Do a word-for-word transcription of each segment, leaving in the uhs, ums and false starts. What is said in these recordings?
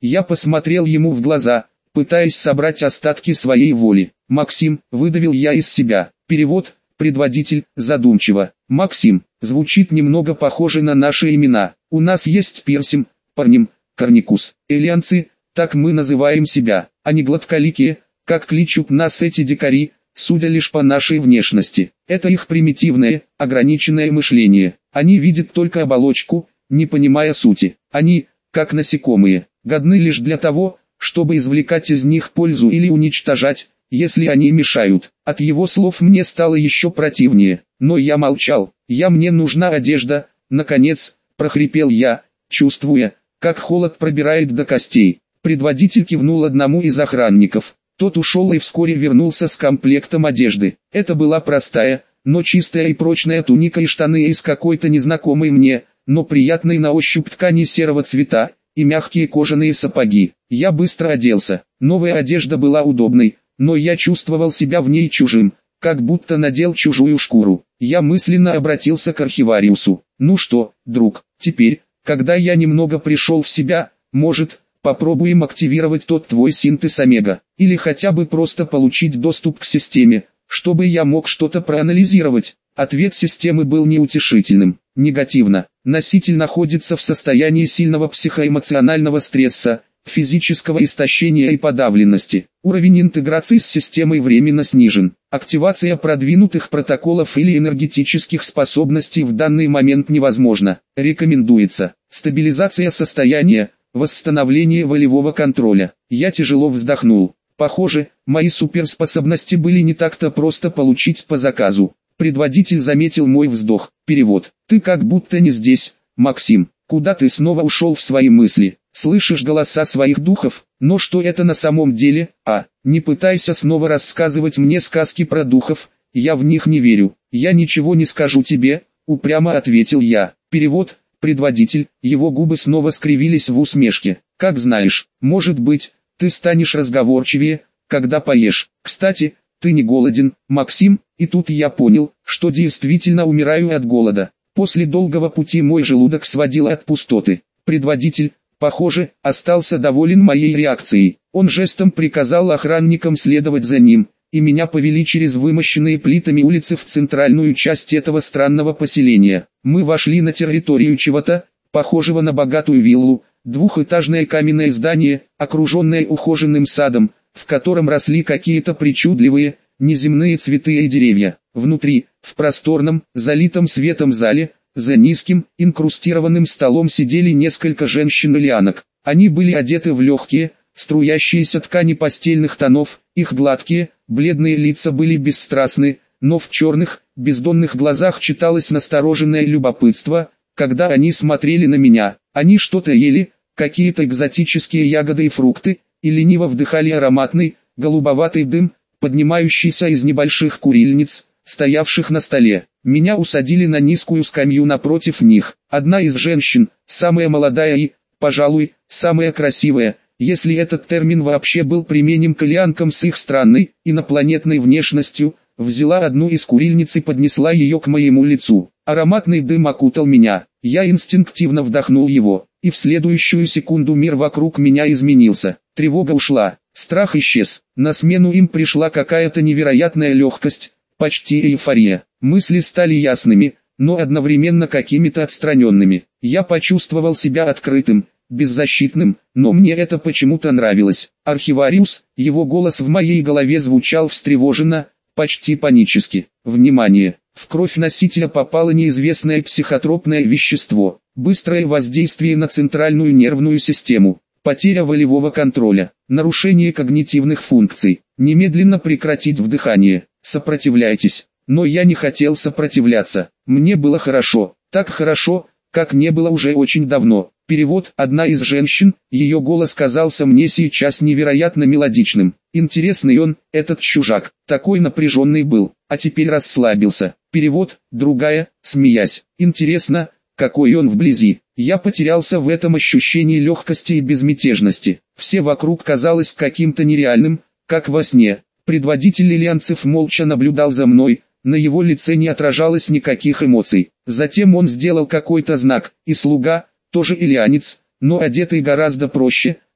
Я посмотрел ему в глаза, пытаясь собрать остатки своей воли. «Максим», выдавил я из себя. Перевод, предводитель, задумчиво. «Максим», звучит немного похоже на наши имена. У нас есть Персим, Парним, Корникус. Элианцы, так мы называем себя. Они гладколикие, как кличут нас эти дикари, судя лишь по нашей внешности. Это их примитивное, ограниченное мышление. Они видят только оболочку, не понимая сути. Они, как насекомые, годны лишь для того, чтобы извлекать из них пользу или уничтожать, если они мешают. От его слов мне стало еще противнее, но я молчал. «Я мне нужна одежда», наконец, прохрипел я, чувствуя, как холод пробирает до костей. Предводитель кивнул одному из охранников. Тот ушел и вскоре вернулся с комплектом одежды. Это была простая, но чистая и прочная туника и штаны из какой-то незнакомой мне, но приятной на ощупь ткани серого цвета, и мягкие кожаные сапоги. Я быстро оделся. Новая одежда была удобной, но я чувствовал себя в ней чужим, как будто надел чужую шкуру. Я мысленно обратился к архивариусу. «Ну что, друг, теперь, когда я немного пришел в себя, может, попробуем активировать тот твой синтез Омега, или хотя бы просто получить доступ к системе, чтобы я мог что-то проанализировать?» Ответ системы был неутешительным. Негативно. Носитель находится в состоянии сильного психоэмоционального стресса, физического истощения и подавленности. Уровень интеграции с системой временно снижен. Активация продвинутых протоколов или энергетических способностей в данный момент невозможна. Рекомендуется стабилизация состояния, восстановление волевого контроля. Я тяжело вздохнул. Похоже, мои суперспособности были не так-то просто получить по заказу. Предводитель заметил мой вздох. Перевод. «Ты как будто не здесь, Максим. Куда ты снова ушел в свои мысли? Слышишь голоса своих духов? Но что это на самом деле? А, не пытайся снова рассказывать мне сказки про духов, я в них не верю. Я ничего не скажу тебе», упрямо ответил я. Перевод. Предводитель, его губы снова скривились в усмешке. «Как знаешь, может быть, ты станешь разговорчивее, когда поешь. Кстати, ты не голоден, Максим?» И тут я понял, что действительно умираю от голода. После долгого пути мой желудок сводил от пустоты. Предводитель, похоже, остался доволен моей реакцией. Он жестом приказал охранникам следовать за ним, и меня повели через вымощенные плитами улицы в центральную часть этого странного поселения. Мы вошли на территорию чего-то, похожего на богатую виллу, двухэтажное каменное здание, окруженное ухоженным садом, в котором росли какие-то причудливые, неземные цветы и деревья. Внутри, в просторном, залитом светом зале, за низким, инкрустированным столом сидели несколько женщин-элианок. Они были одеты в легкие, струящиеся ткани постельных тонов, их гладкие, бледные лица были бесстрастны, но в черных, бездонных глазах читалось настороженное любопытство, когда они смотрели на меня. Они что-то ели, какие-то экзотические ягоды и фрукты, и лениво вдыхали ароматный, голубоватый дым, поднимающийся из небольших курильниц, стоявших на столе. Меня усадили на низкую скамью напротив них. Одна из женщин, самая молодая и, пожалуй, самая красивая, если этот термин вообще был применим к элианкам с их странной, инопланетной внешностью, взяла одну из курильниц и поднесла ее к моему лицу. Ароматный дым окутал меня. Я инстинктивно вдохнул его, и в следующую секунду мир вокруг меня изменился. Тревога ушла, страх исчез. На смену им пришла какая-то невероятная легкость, почти эйфория. Мысли стали ясными, но одновременно какими-то отстраненными. Я почувствовал себя открытым, беззащитным, но мне это почему-то нравилось. Архивариус, его голос в моей голове звучал встревоженно, почти панически. Внимание! В кровь носителя попало неизвестное психотропное вещество. Быстрое воздействие на центральную нервную систему. Потеря волевого контроля. Нарушение когнитивных функций. Немедленно прекратить вдыхание. Сопротивляйтесь. Но я не хотел сопротивляться. Мне было хорошо. Так хорошо, как не было уже очень давно. Перевод. Одна из женщин, ее голос казался мне сейчас невероятно мелодичным. Интересный он, этот чужак, такой напряженный был, а теперь расслабился. Перевод. Другая, смеясь. Интересно, какой он вблизи. Я потерялся в этом ощущении легкости и безмятежности. Все вокруг казалось каким-то нереальным, как во сне. Предводитель элианцев молча наблюдал за мной, на его лице не отражалось никаких эмоций. Затем он сделал какой-то знак, и слуга, тоже элианец, но одетый гораздо проще,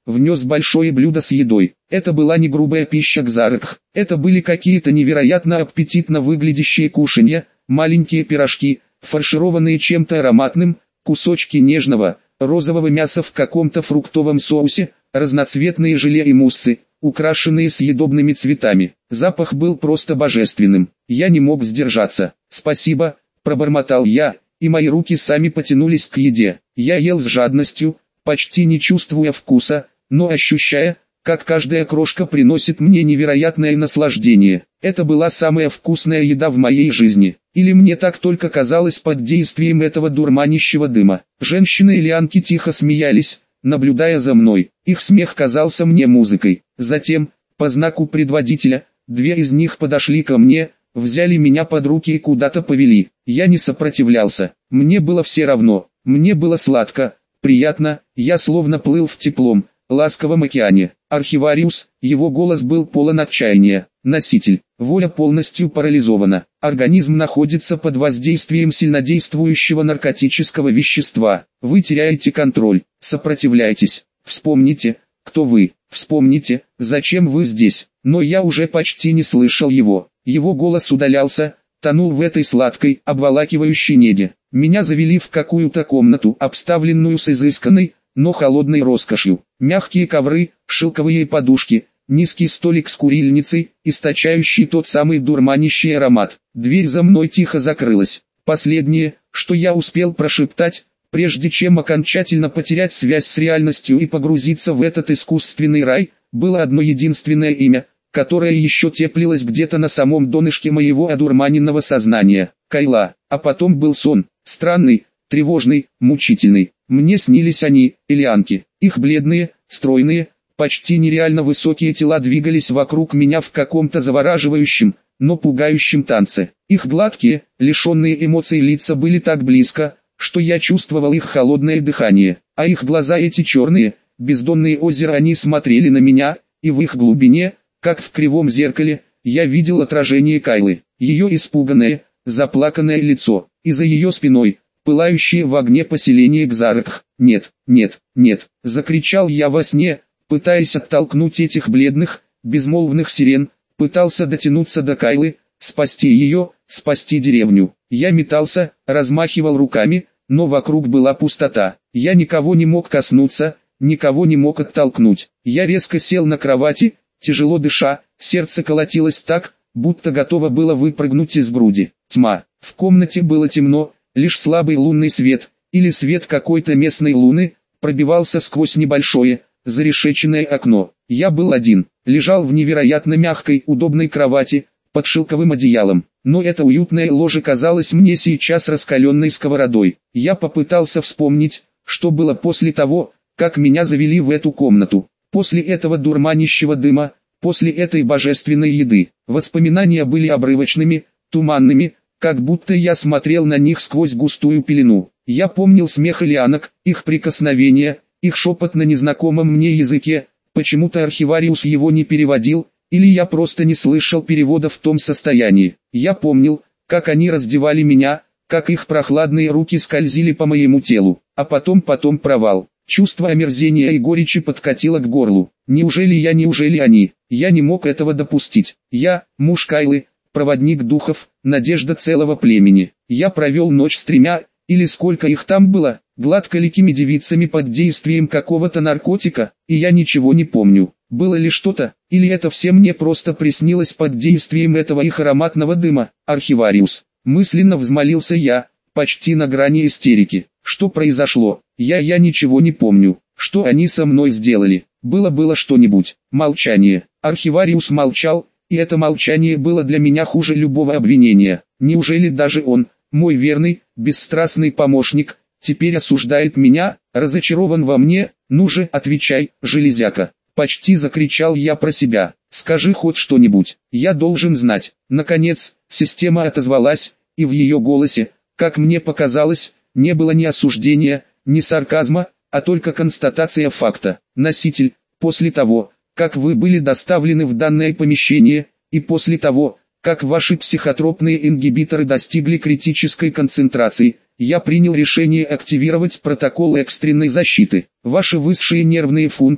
внес большое блюдо с едой. Это была не грубая пища Кзарыкх, это были какие-то невероятно аппетитно выглядящие кушанья, маленькие пирожки, фаршированные чем-то ароматным, кусочки нежного, розового мяса в каком-то фруктовом соусе, разноцветные желе и муссы, украшенные съедобными цветами. Запах был просто божественным. Я не мог сдержаться. «Спасибо», – пробормотал я, и мои руки сами потянулись к еде. Я ел с жадностью, почти не чувствуя вкуса, но ощущая, как каждая крошка приносит мне невероятное наслаждение. Это была самая вкусная еда в моей жизни. Или мне так только казалось под действием этого дурманящего дыма. Женщины и лианки тихо смеялись, наблюдая за мной. Их смех казался мне музыкой. Затем, по знаку предводителя, две из них подошли ко мне, взяли меня под руки и куда-то повели. Я не сопротивлялся. Мне было все равно. Мне было сладко, приятно, я словно плыл в теплом, ласковом океане. Архивариус, его голос был полон отчаяния. Носитель, воля полностью парализована. Организм находится под воздействием сильнодействующего наркотического вещества. Вы теряете контроль, сопротивляйтесь. Вспомните, кто вы. Вспомните, зачем вы здесь. Но я уже почти не слышал его. Его голос удалялся, тонул в этой сладкой, обволакивающей неге. Меня завели в какую-то комнату, обставленную с изысканной, но холодной роскошью. Мягкие ковры, шелковые подушки, низкий столик с курильницей, источающий тот самый дурманящий аромат. Дверь за мной тихо закрылась. Последнее, что я успел прошептать, прежде чем окончательно потерять связь с реальностью и погрузиться в этот искусственный рай, было одно единственное имя, которое еще теплилось где-то на самом донышке моего одурманенного сознания. Кайла. А потом был сон, странный, тревожный, мучительный. Мне снились они, элианки. Их бледные, стройные, почти нереально высокие тела двигались вокруг меня в каком-то завораживающем, но пугающем танце. Их гладкие, лишенные эмоций лица были так близко, что я чувствовал их холодное дыхание. А их глаза эти черные, бездонные озера, они смотрели на меня, и в их глубине, как в кривом зеркале, я видел отражение Кайлы. Ее испуганное, заплаканное лицо, и за ее спиной, пылающее в огне поселение Кзарыкх. «Нет, нет, нет!» — закричал я во сне, пытаясь оттолкнуть этих бледных, безмолвных сирен, пытался дотянуться до Кайлы, спасти ее, спасти деревню. Я метался, размахивал руками, но вокруг была пустота. Я никого не мог коснуться, никого не мог оттолкнуть. Я резко сел на кровати, тяжело дыша, сердце колотилось так, будто готово было выпрыгнуть из груди. Тьма. В комнате было темно, лишь слабый лунный свет, или свет какой-то местной луны, пробивался сквозь небольшое, зарешеченное окно. Я был один, лежал в невероятно мягкой, удобной кровати, под шелковым одеялом. Но это уютное ложе казалось мне сейчас раскаленной сковородой. Я попытался вспомнить, что было после того, как меня завели в эту комнату. После этого дурманящего дыма, после этой божественной еды. Воспоминания были обрывочными, туманными, как будто я смотрел на них сквозь густую пелену. Я помнил смех элианок, их прикосновения, их шепот на незнакомом мне языке. Почему-то архивариус его не переводил, или я просто не слышал перевода в том состоянии. Я помнил, как они раздевали меня, как их прохладные руки скользили по моему телу, а потом потом провал. Чувство омерзения и горечи подкатило к горлу. Неужели я, неужели они? Я не мог этого допустить. Я, муж Кайлы, проводник духов, надежда целого племени. Я провел ночь с тремя, или сколько их там было, гладколикими девицами под действием какого-то наркотика, и я ничего не помню. Было ли что-то, или это все мне просто приснилось под действием этого их ароматного дыма? Архивариус. Мысленно взмолился я, почти на грани истерики. Что произошло? Я я ничего не помню. Что они со мной сделали? Было-было что-нибудь. Молчание. Архивариус молчал, и это молчание было для меня хуже любого обвинения. Неужели даже он, мой верный, бесстрастный помощник, теперь осуждает меня, разочарован во мне? Ну же, отвечай, железяка. Почти закричал я про себя. Скажи хоть что-нибудь. Я должен знать. Наконец, система отозвалась, и в ее голосе, как мне показалось, не было ни осуждения, ни сарказма, а только констатация факта. Носитель, после того, как вы были доставлены в данное помещение, и после того, как ваши психотропные ингибиторы достигли критической концентрации, я принял решение активировать протокол экстренной защиты. Ваши высшие нервные функции,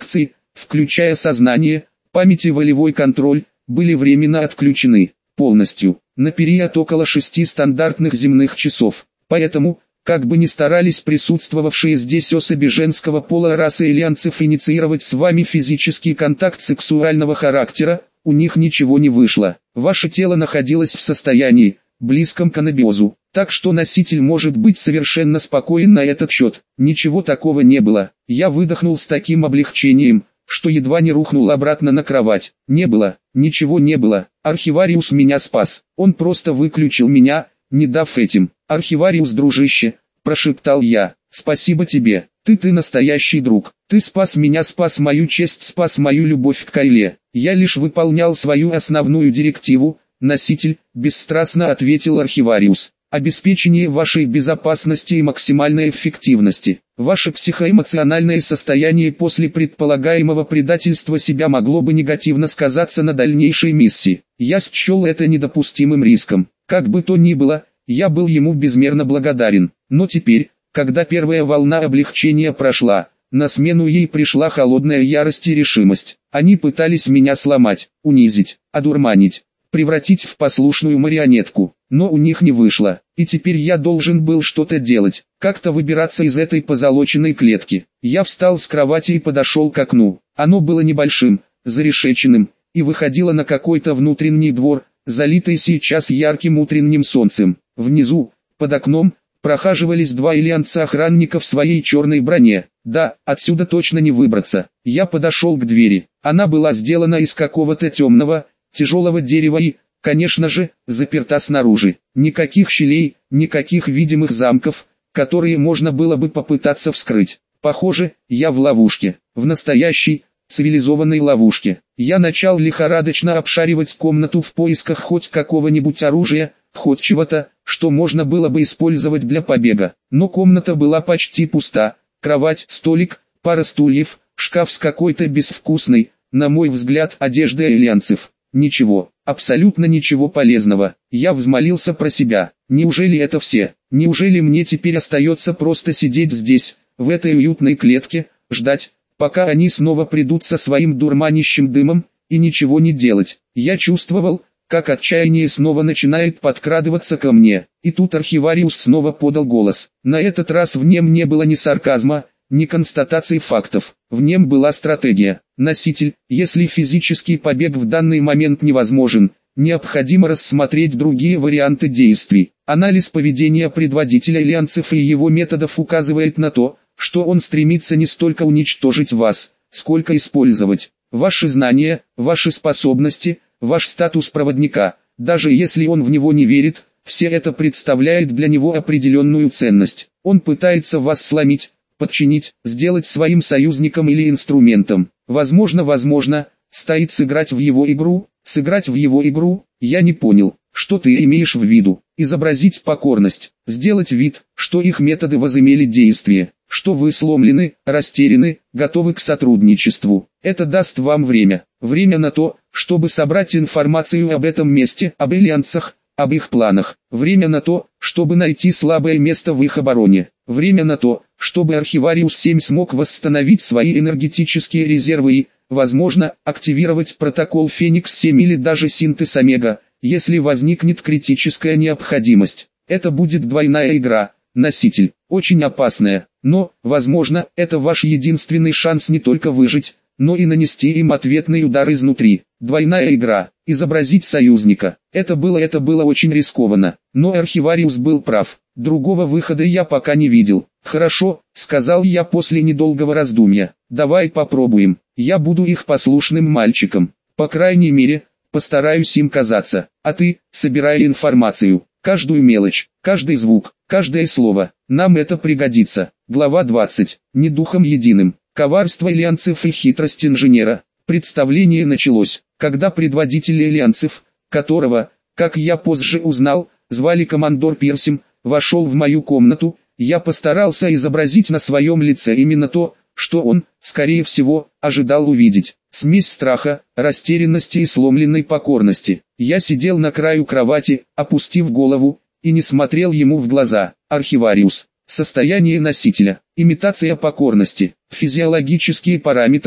включая сознание, память и волевой контроль, были временно отключены, полностью, на период около шести стандартных земных часов. Поэтому, как бы ни старались присутствовавшие здесь особи женского пола расы элианцев инициировать с вами физический контакт сексуального характера, у них ничего не вышло. Ваше тело находилось в состоянии, близком к анабиозу, так что носитель может быть совершенно спокоен на этот счет. Ничего такого не было. Я выдохнул с таким облегчением, что едва не рухнул обратно на кровать. Не было, ничего не было. Архивариус меня спас. Он просто выключил меня, не дав этим. «Архивариус, дружище», – прошептал я, – «спасибо тебе, ты ты настоящий друг, ты спас меня, спас мою честь, спас мою любовь к Кайле. Я лишь выполнял свою основную директиву, носитель», – бесстрастно ответил Архивариус. «Обеспечение вашей безопасности и максимальной эффективности. Ваше психоэмоциональное состояние после предполагаемого предательства себя могло бы негативно сказаться на дальнейшей миссии. Я счел это недопустимым риском. Как бы то ни было, я был ему безмерно благодарен. Но теперь, когда первая волна облегчения прошла, на смену ей пришла холодная ярость и решимость. Они пытались меня сломать, унизить, одурманить, превратить в послушную марионетку. Но у них не вышло, и теперь я должен был что-то делать, как-то выбираться из этой позолоченной клетки. Я встал с кровати и подошел к окну. Оно было небольшим, зарешеченным, и выходило на какой-то внутренний двор, залитый сейчас ярким утренним солнцем. Внизу, под окном, прохаживались два элианца-охранника в своей черной броне. Да, отсюда точно не выбраться. Я подошел к двери. Она была сделана из какого-то темного, тяжелого дерева и, конечно же, заперта снаружи. Никаких щелей, никаких видимых замков, которые можно было бы попытаться вскрыть. Похоже, я в ловушке. В настоящей, цивилизованной ловушке. Я начал лихорадочно обшаривать комнату в поисках хоть какого-нибудь оружия, хоть чего-то, что можно было бы использовать для побега. Но комната была почти пуста. Кровать, столик, пара стульев, шкаф с какой-то безвкусной, на мой взгляд, одеждой элианцев. Ничего, абсолютно ничего полезного. Я взмолился про себя. Неужели это все? Неужели мне теперь остается просто сидеть здесь, в этой уютной клетке, ждать, пока они снова придут со своим дурманящим дымом, и ничего не делать? Я чувствовал, как отчаяние снова начинает подкрадываться ко мне. И тут Архивариус снова подал голос. На этот раз в нем не было ни сарказма, ни констатации фактов. В нем была стратегия. Носитель, если физический побег в данный момент невозможен, необходимо рассмотреть другие варианты действий. Анализ поведения предводителя элианцев и его методов указывает на то, что он стремится не столько уничтожить вас, сколько использовать ваши знания, ваши способности, ваш статус проводника. Даже если он в него не верит, все это представляет для него определенную ценность. Он пытается вас сломить, подчинить, сделать своим союзником или инструментом. Возможно, возможно, стоит сыграть в его игру, сыграть в его игру, я не понял, что ты имеешь в виду. Изобразить покорность, сделать вид, что их методы возымели действие, что вы сломлены, растеряны, готовы к сотрудничеству. Это даст вам время, время на то, чтобы собрать информацию об этом месте, об элианцах, об их планах, время на то, чтобы найти слабое место в их обороне, время на то, чтобы Архивариус семь смог восстановить свои энергетические резервы и, возможно, активировать протокол Феникс семь или даже синтез Омега, если возникнет критическая необходимость. Это будет двойная игра, носитель, очень опасная, но, возможно, это ваш единственный шанс не только выжить, но и нанести им ответный удар изнутри. Двойная игра, изобразить союзника. Это было это было очень рискованно, но Архивариус был прав. Другого выхода я пока не видел. «Хорошо», — сказал я после недолгого раздумья, — «давай попробуем. Я буду их послушным мальчиком. По крайней мере, постараюсь им казаться. А ты, собирай информацию, каждую мелочь, каждый звук, каждое слово. Нам это пригодится». Глава двадцать. Не духом единым. Коварство элианцев и хитрость инженера. Представление началось, когда предводитель элианцев, которого, как я позже узнал, звали командор Пирсим, вошел в мою комнату. Я постарался изобразить на своем лице именно то, что он, скорее всего, ожидал увидеть. Смесь страха, растерянности и сломленной покорности. Я сидел на краю кровати, опустив голову, и не смотрел ему в глаза. Архивариус. Состояние носителя. Имитация покорности. Физиологические параметры.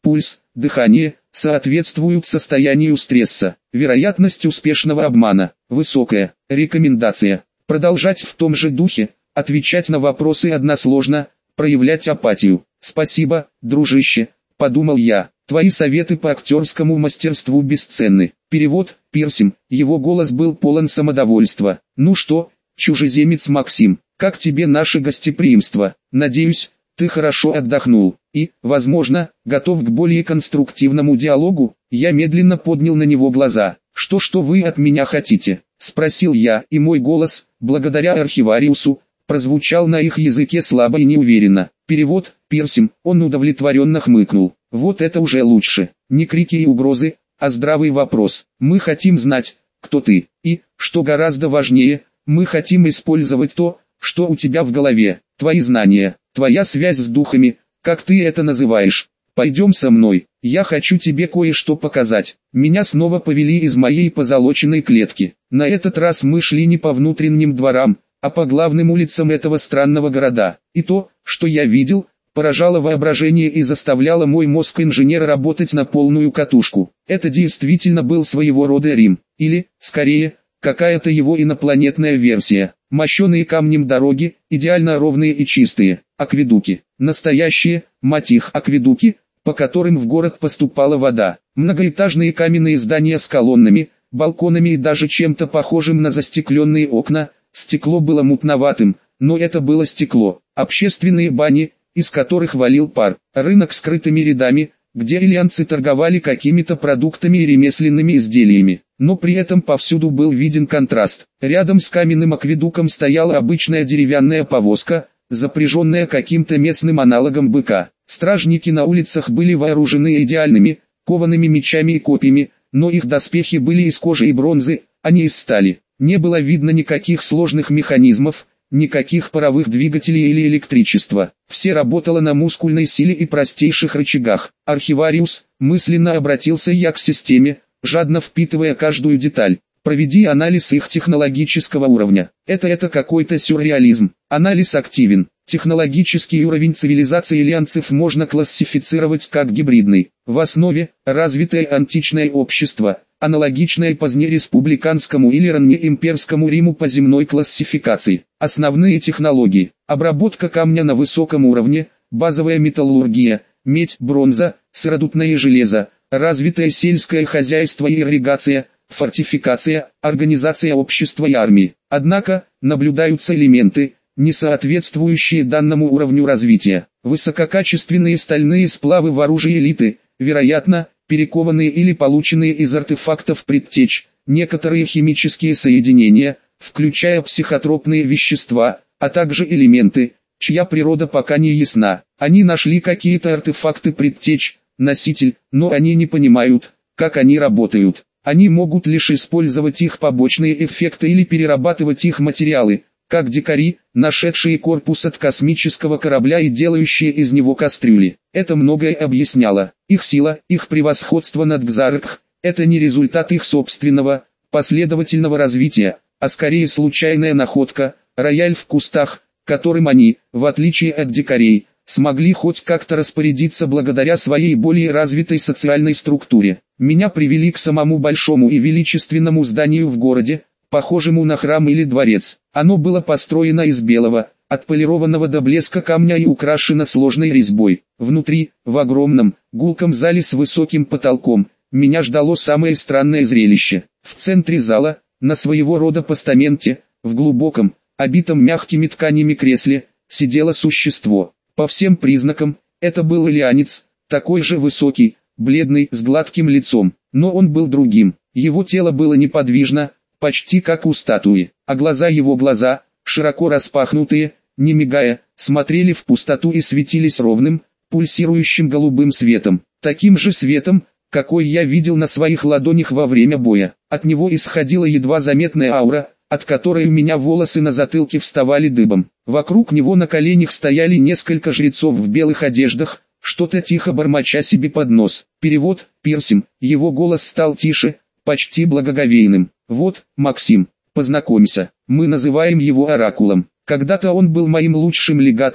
пульс, дыхание, соответствуют состоянию стресса. Вероятность успешного обмана высокая. Рекомендация: продолжать в том же духе, отвечать на вопросы односложно, проявлять апатию. Спасибо, дружище, подумал я. Твои советы по актерскому мастерству бесценны. Перевод: Пирсим. Его голос был полон самодовольства. Ну что, чужеземец Максим, как тебе наше гостеприимство? Надеюсь, ты хорошо отдохнул и, возможно, готов к более конструктивному диалогу. Я медленно поднял на него глаза. Что что вы от меня хотите? Спросил я, и мой голос, благодаря архивариусу, прозвучал на их языке слабо и неуверенно. Перевод: Пирсим. Он удовлетворенно хмыкнул. Вот это уже лучше. Не крики и угрозы, а здравый вопрос. Мы хотим знать, кто ты, и, что гораздо важнее, мы хотим использовать то, что у тебя в голове, твои знания, твоя связь с духами, как ты это называешь. Пойдем со мной, я хочу тебе кое-что показать. Меня снова повели из моей позолоченной клетки. На этот раз мы шли не по внутренним дворам, а по главным улицам этого странного города. И то, что я видел, поражало воображение и заставляло мой мозг инженера работать на полную катушку. Это действительно был своего рода Рим, или, скорее, какая-то его инопланетная версия. Мощеные камнем дороги, идеально ровные и чистые, акведуки, настоящие, мать их, акведуки, по которым в город поступала вода, многоэтажные каменные здания с колоннами, балконами и даже чем-то похожим на застекленные окна. Стекло было мутноватым, но это было стекло. Общественные бани, из которых валил пар, рынок с скрытыми рядами, где ильянцы торговали какими-то продуктами и ремесленными изделиями, но при этом повсюду был виден контраст. Рядом с каменным акведуком стояла обычная деревянная повозка, запряженная каким-то местным аналогом быка. Стражники на улицах были вооружены идеальными, коваными мечами и копьями, но их доспехи были из кожи и бронзы, а не из стали. Не было видно никаких сложных механизмов, никаких паровых двигателей или электричества. Все работало на мускульной силе и простейших рычагах. Архивариус, мысленно обратился я к системе, жадно впитывая каждую деталь. Проведи анализ их технологического уровня. Это это какой-то сюрреализм. Анализ активен. Технологический уровень цивилизации ильянцев можно классифицировать как гибридный. В основе – развитое античное общество, аналогичное позднее республиканскому или ранее имперскому Риму по земной классификации. Основные технологии: обработка камня на высоком уровне, базовая металлургия, медь, бронза, сыродутное железо, развитое сельское хозяйство и ирригация, фортификация, организация общества и армии. Однако, наблюдаются элементы, не соответствующие данному уровню развития. Высококачественные стальные сплавы в оружии элиты, вероятно, перекованные или полученные из артефактов предтеч, некоторые химические соединения, включая психотропные вещества, а также элементы, чья природа пока не ясна. Они нашли какие-то артефакты предтеч, носитель, но они не понимают, как они работают. Они могут лишь использовать их побочные эффекты или перерабатывать их материалы, как дикари, нашедшие корпус от космического корабля и делающие из него кастрюли. Это многое объясняло. Их сила, их превосходство над Кзаркх – это не результат их собственного, последовательного развития, а скорее случайная находка, рояль в кустах, которым они, в отличие от дикарей, смогли хоть как-то распорядиться благодаря своей более развитой социальной структуре. Меня привели к самому большому и величественному зданию в городе, похожему на храм или дворец. Оно было построено из белого, отполированного до блеска камня и украшено сложной резьбой. Внутри, в огромном, гулком зале с высоким потолком, меня ждало самое странное зрелище. В центре зала, на своего рода постаменте, в глубоком, обитом мягкими тканями кресле, сидело существо. По всем признакам, это был ильянец, такой же высокий, бледный, с гладким лицом, но он был другим. Его тело было неподвижно, почти как у статуи, а глаза его глаза, широко распахнутые, не мигая, смотрели в пустоту и светились ровным, пульсирующим голубым светом, таким же светом, какой я видел на своих ладонях во время боя. От него исходила едва заметная аура, от которой у меня волосы на затылке вставали дыбом. Вокруг него на коленях стояли несколько жрецов в белых одеждах, что-то тихо бормоча себе под нос. Перевод: Пирсим. Его голос стал тише, почти благоговейным. Вот, Максим, познакомься, мы называем его Оракулом. Когда-то он был моим лучшим легатом,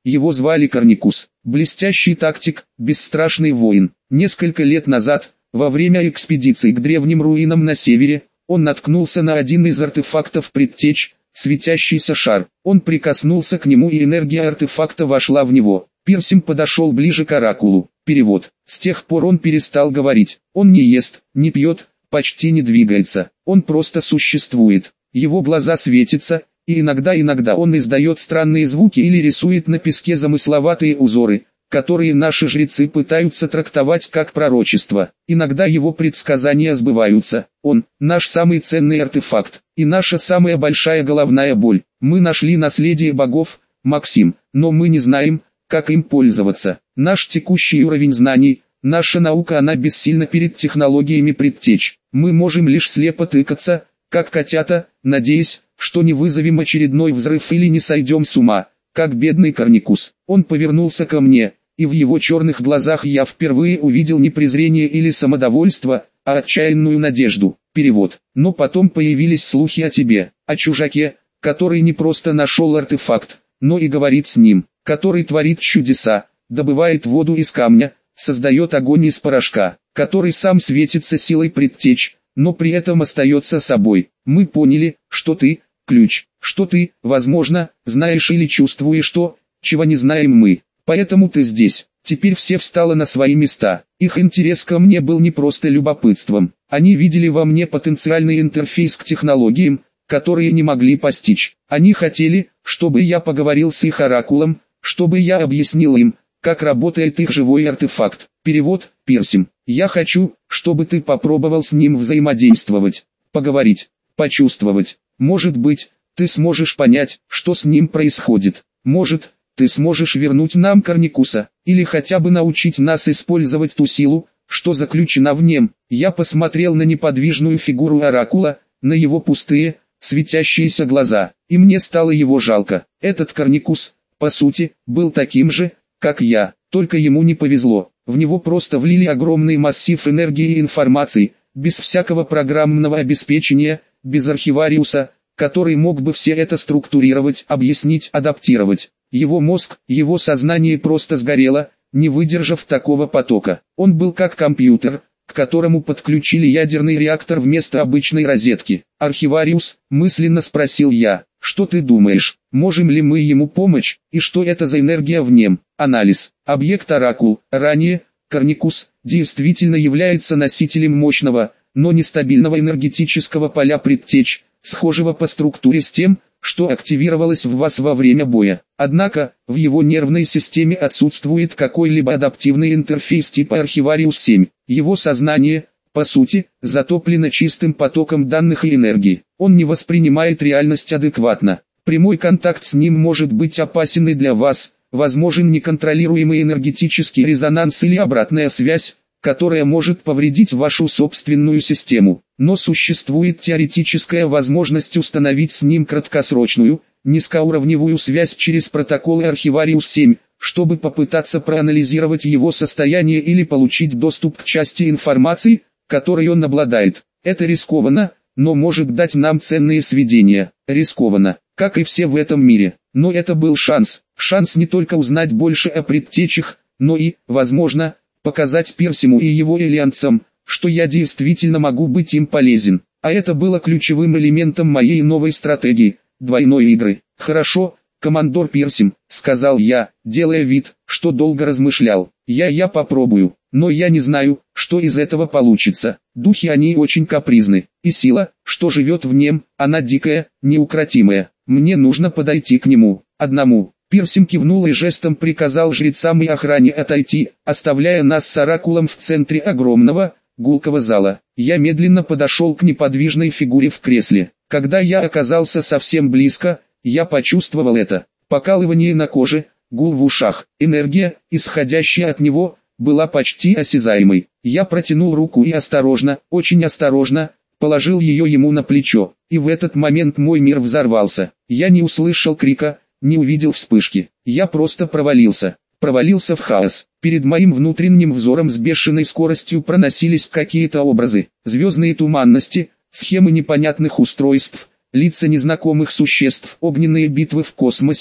Его звали Корникус. Блестящий тактик, бесстрашный воин. Несколько лет назад, во время экспедиции к древним руинам на севере, он наткнулся на один из артефактов предтеч, светящийся шар. Он прикоснулся к нему, и энергия артефакта вошла в него. Пирсим подошел ближе к оракулу. Перевод. С тех пор он перестал говорить. Он не ест, не пьет, почти не двигается. Он просто существует. Его глаза светятся, и иногда-иногда он издает странные звуки или рисует на песке замысловатые узоры, которые наши жрецы пытаются трактовать как пророчество. Иногда его предсказания сбываются. Он – наш самый ценный артефакт, и наша самая большая головная боль. Мы нашли наследие богов, Максим, но мы не знаем, как им пользоваться. Наш текущий уровень знаний, наша наука, она бессильна перед технологиями предтеч. Мы можем лишь слепо тыкаться, как котята, надеясь, что не вызовем очередной взрыв или не сойдем с ума, как бедный Корникус. Он повернулся ко мне, и в его черных глазах я впервые увидел не презрение или самодовольство, а отчаянную надежду. Перевод. Но потом появились слухи о тебе, о чужаке, который не просто нашел артефакт, но и говорит с ним, который творит чудеса, добывает воду из камня, создает огонь из порошка, который сам светится силой предтеч, но при этом остается собой. Мы поняли, что ты – ключ, что ты, возможно, знаешь или чувствуешь то, чего не знаем мы. Поэтому ты здесь. Теперь все встало на свои места. Их интерес ко мне был не просто любопытством. Они видели во мне потенциальный интерфейс к технологиям, которые не могли постичь. Они хотели, чтобы я поговорил с их оракулом, чтобы я объяснил им, как работает их живой артефакт. Перевод. Пирсим. Я хочу, чтобы ты попробовал с ним взаимодействовать, поговорить, почувствовать. Может быть, ты сможешь понять, что с ним происходит. Может, ты сможешь вернуть нам Корникуса, или хотя бы научить нас использовать ту силу, что заключена в нем. Я посмотрел на неподвижную фигуру оракула, на его пустые, светящиеся глаза, и мне стало его жалко. Этот Корникус, по сути, был таким же, как я, только ему не повезло. В него просто влили огромный массив энергии и информации, без всякого программного обеспечения, без архивариуса, который мог бы все это структурировать, объяснить, адаптировать. Его мозг, его сознание просто сгорело, не выдержав такого потока. Он был как компьютер, к которому подключили ядерный реактор вместо обычной розетки. «Архивариус», мысленно спросил я, что ты думаешь, можем ли мы ему помочь, и что это за энергия в нем? Анализ. Объект оракул, ранее, Корникус, действительно является носителем мощного, но нестабильного энергетического поля предтеч, схожего по структуре с тем, что активировалось в вас во время боя. Однако, в его нервной системе отсутствует какой-либо адаптивный интерфейс типа Архивариус семь. Его сознание, по сути, затоплено чистым потоком данных и энергии. Он не воспринимает реальность адекватно. Прямой контакт с ним может быть опасен и для вас, возможен неконтролируемый энергетический резонанс или обратная связь, которая может повредить вашу собственную систему. Но существует теоретическая возможность установить с ним краткосрочную, низкоуровневую связь через протоколы Архивариус семь, чтобы попытаться проанализировать его состояние или получить доступ к части информации, которой он обладает. Это рискованно, но может дать нам ценные сведения. Рискованно, как и все в этом мире. Но это был шанс. Шанс не только узнать больше о предтечах, но и, возможно, показать Пирсиму и его альянсам, что я действительно могу быть им полезен. А это было ключевым элементом моей новой стратегии, двойной игры. «Хорошо, командор Пирсим», — сказал я, делая вид, что долго размышлял. «Я я попробую, но я не знаю, что из этого получится. Духи они очень капризны, и сила, что живет в нем, она дикая, неукротимая. Мне нужно подойти к нему, одному». Пирсим кивнул и жестом приказал жрецам и охране отойти, оставляя нас с оракулом в центре огромного, гулкого зала. Я медленно подошел к неподвижной фигуре в кресле. Когда я оказался совсем близко, я почувствовал это. Покалывание на коже, гул в ушах, энергия, исходящая от него, была почти осязаемой. Я протянул руку и осторожно, очень осторожно, положил ее ему на плечо. И в этот момент мой мир взорвался. Я не услышал крика, не увидел вспышки. Я просто провалился. Провалился в хаос. Перед моим внутренним взором с бешеной скоростью проносились какие-то образы, звездные туманности, схемы непонятных устройств, лица незнакомых существ, огненные битвы в космосе,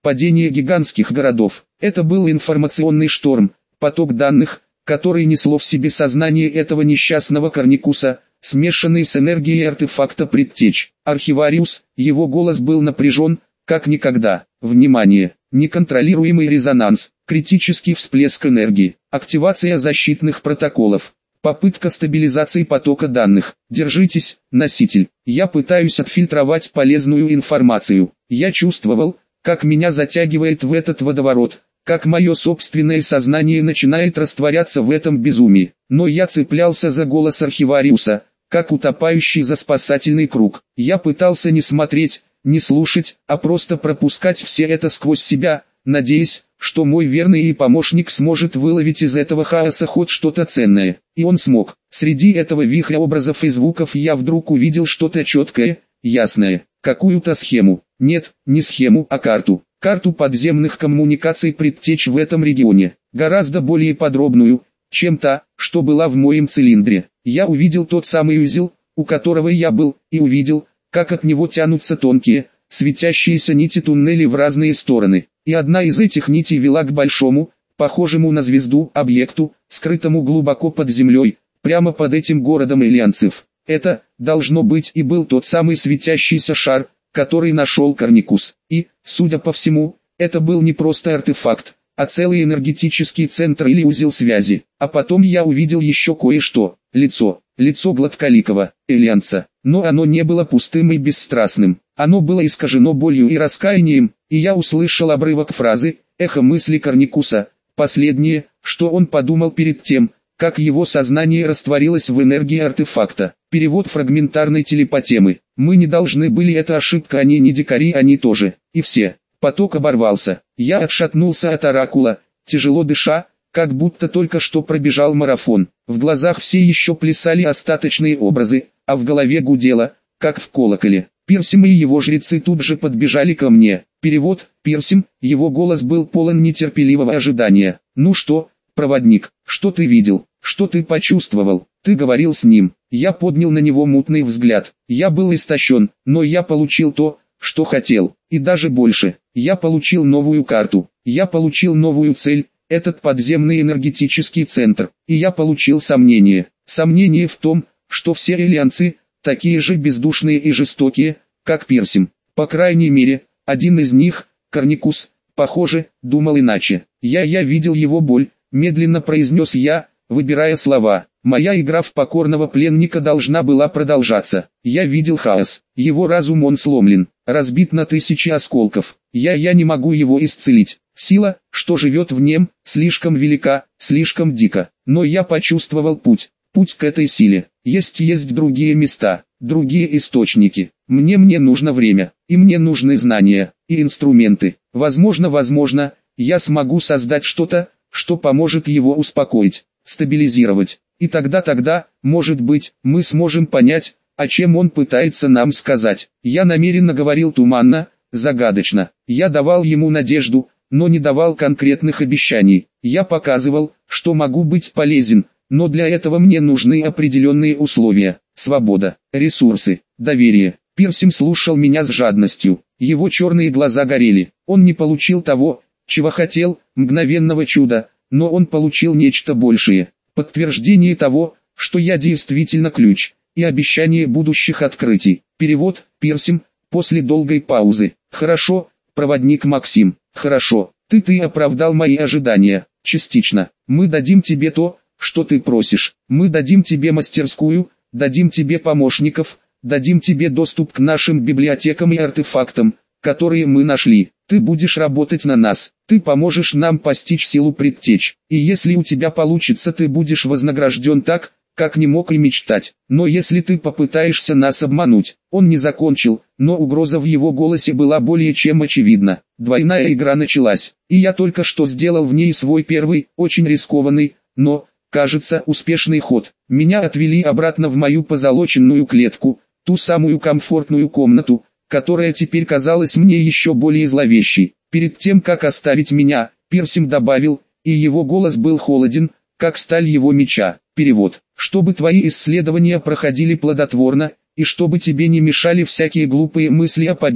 падение гигантских городов. Это был информационный шторм, поток данных, который несло в себе сознание этого несчастного Корникуса, смешанный с энергией артефакта предтеч. Архивариус, его голос был напряжен, как никогда. Внимание! Неконтролируемый резонанс, критический всплеск энергии, активация защитных протоколов, попытка стабилизации потока данных. Держитесь, носитель. Я пытаюсь отфильтровать полезную информацию. Я чувствовал, как меня затягивает в этот водоворот, как мое собственное сознание начинает растворяться в этом безумии. Но я цеплялся за голос архивариуса, как утопающий за спасательный круг. Я пытался не смотреть, не слушать, а просто пропускать все это сквозь себя, надеясь, что мой верный и помощник сможет выловить из этого хаоса хоть что-то ценное. И он смог. Среди этого вихря образов и звуков я вдруг увидел что-то четкое, ясное, какую-то схему. Нет, не схему, а карту. Карту подземных коммуникаций предтеч в этом регионе. Гораздо более подробную, чем та, что была в моем цилиндре. Я увидел тот самый узел, у которого я был, и увидел, как от него тянутся тонкие, светящиеся нити туннелей в разные стороны. И одна из этих нитей вела к большому, похожему на звезду, объекту, скрытому глубоко под землей, прямо под этим городом элианцев. Это, должно быть, и был тот самый светящийся шар, который нашел Корникус. И, судя по всему, это был не просто артефакт, а целый энергетический центр или узел связи. А потом я увидел еще кое-что. Лицо. Лицо гладколикого элианца. Но оно не было пустым и бесстрастным. Оно было искажено болью и раскаянием, и я услышал обрывок фразы, эхо мысли Корникуса, последнее, что он подумал перед тем, как его сознание растворилось в энергии артефакта. Перевод фрагментарной телепатемы. Мы не должны были, это ошибка, они не дикари, они тоже. И все. Поток оборвался. Я отшатнулся от оракула, тяжело дыша, как будто только что пробежал марафон. В глазах все еще плясали остаточные образы, а в голове гудело, как в колоколе. Пирсим и его жрецы тут же подбежали ко мне. Перевод: Пирсим, его голос был полон нетерпеливого ожидания. Ну что, проводник, что ты видел, что ты почувствовал? Ты говорил с ним. Я поднял на него мутный взгляд. Я был истощен, но я получил то, что хотел, и даже больше. Я получил новую карту, я получил новую цель, этот подземный энергетический центр, и я получил сомнение. Сомнение в том, что все элианцы такие же бездушные и жестокие, как Пирсим. По крайней мере, один из них, Корникус, похоже, думал иначе. Я я видел его боль, медленно произнес я, выбирая слова. Моя игра в покорного пленника должна была продолжаться. Я видел хаос. Его разум, он сломлен, разбит на тысячи осколков. Я я не могу его исцелить. Сила, что живет в нем, слишком велика, слишком дика. Но я почувствовал путь. Путь к этой силе. Есть есть другие места, другие источники. Мне мне нужно время, и мне нужны знания, и инструменты. Возможно, возможно, я смогу создать что-то, что поможет его успокоить, стабилизировать. И тогда тогда, может быть, мы сможем понять, о чем он пытается нам сказать. Я намеренно говорил туманно, загадочно. Я давал ему надежду, но не давал конкретных обещаний. Я показывал, что могу быть полезен, но для этого мне нужны определенные условия. Свобода, ресурсы, доверие. Пирсим слушал меня с жадностью. Его черные глаза горели. Он не получил того, чего хотел, мгновенного чуда, но он получил нечто большее. Подтверждение того, что я действительно ключ, и обещание будущих открытий. Перевод: Пирсим, после долгой паузы. Хорошо, проводник Максим, хорошо, ты ты оправдал мои ожидания, частично. Мы дадим тебе то, что ты просишь. Мы дадим тебе мастерскую, дадим тебе помощников, дадим тебе доступ к нашим библиотекам и артефактам, которые мы нашли. Ты будешь работать на нас, ты поможешь нам постичь силу предтеч, и если у тебя получится, ты будешь вознагражден так, как не мог и мечтать. Но если ты попытаешься нас обмануть, он не закончил, но угроза в его голосе была более чем очевидна. Двойная игра началась, и я только что сделал в ней свой первый, очень рискованный, но, кажется, успешный ход. Меня отвели обратно в мою позолоченную клетку, ту самую комфортную комнату, которая теперь казалась мне еще более зловещей. Перед тем, как оставить меня, Пирсим добавил, и его голос был холоден, как сталь его меча. Перевод: чтобы твои исследования проходили плодотворно, и чтобы тебе не мешали всякие глупые мысли о победе,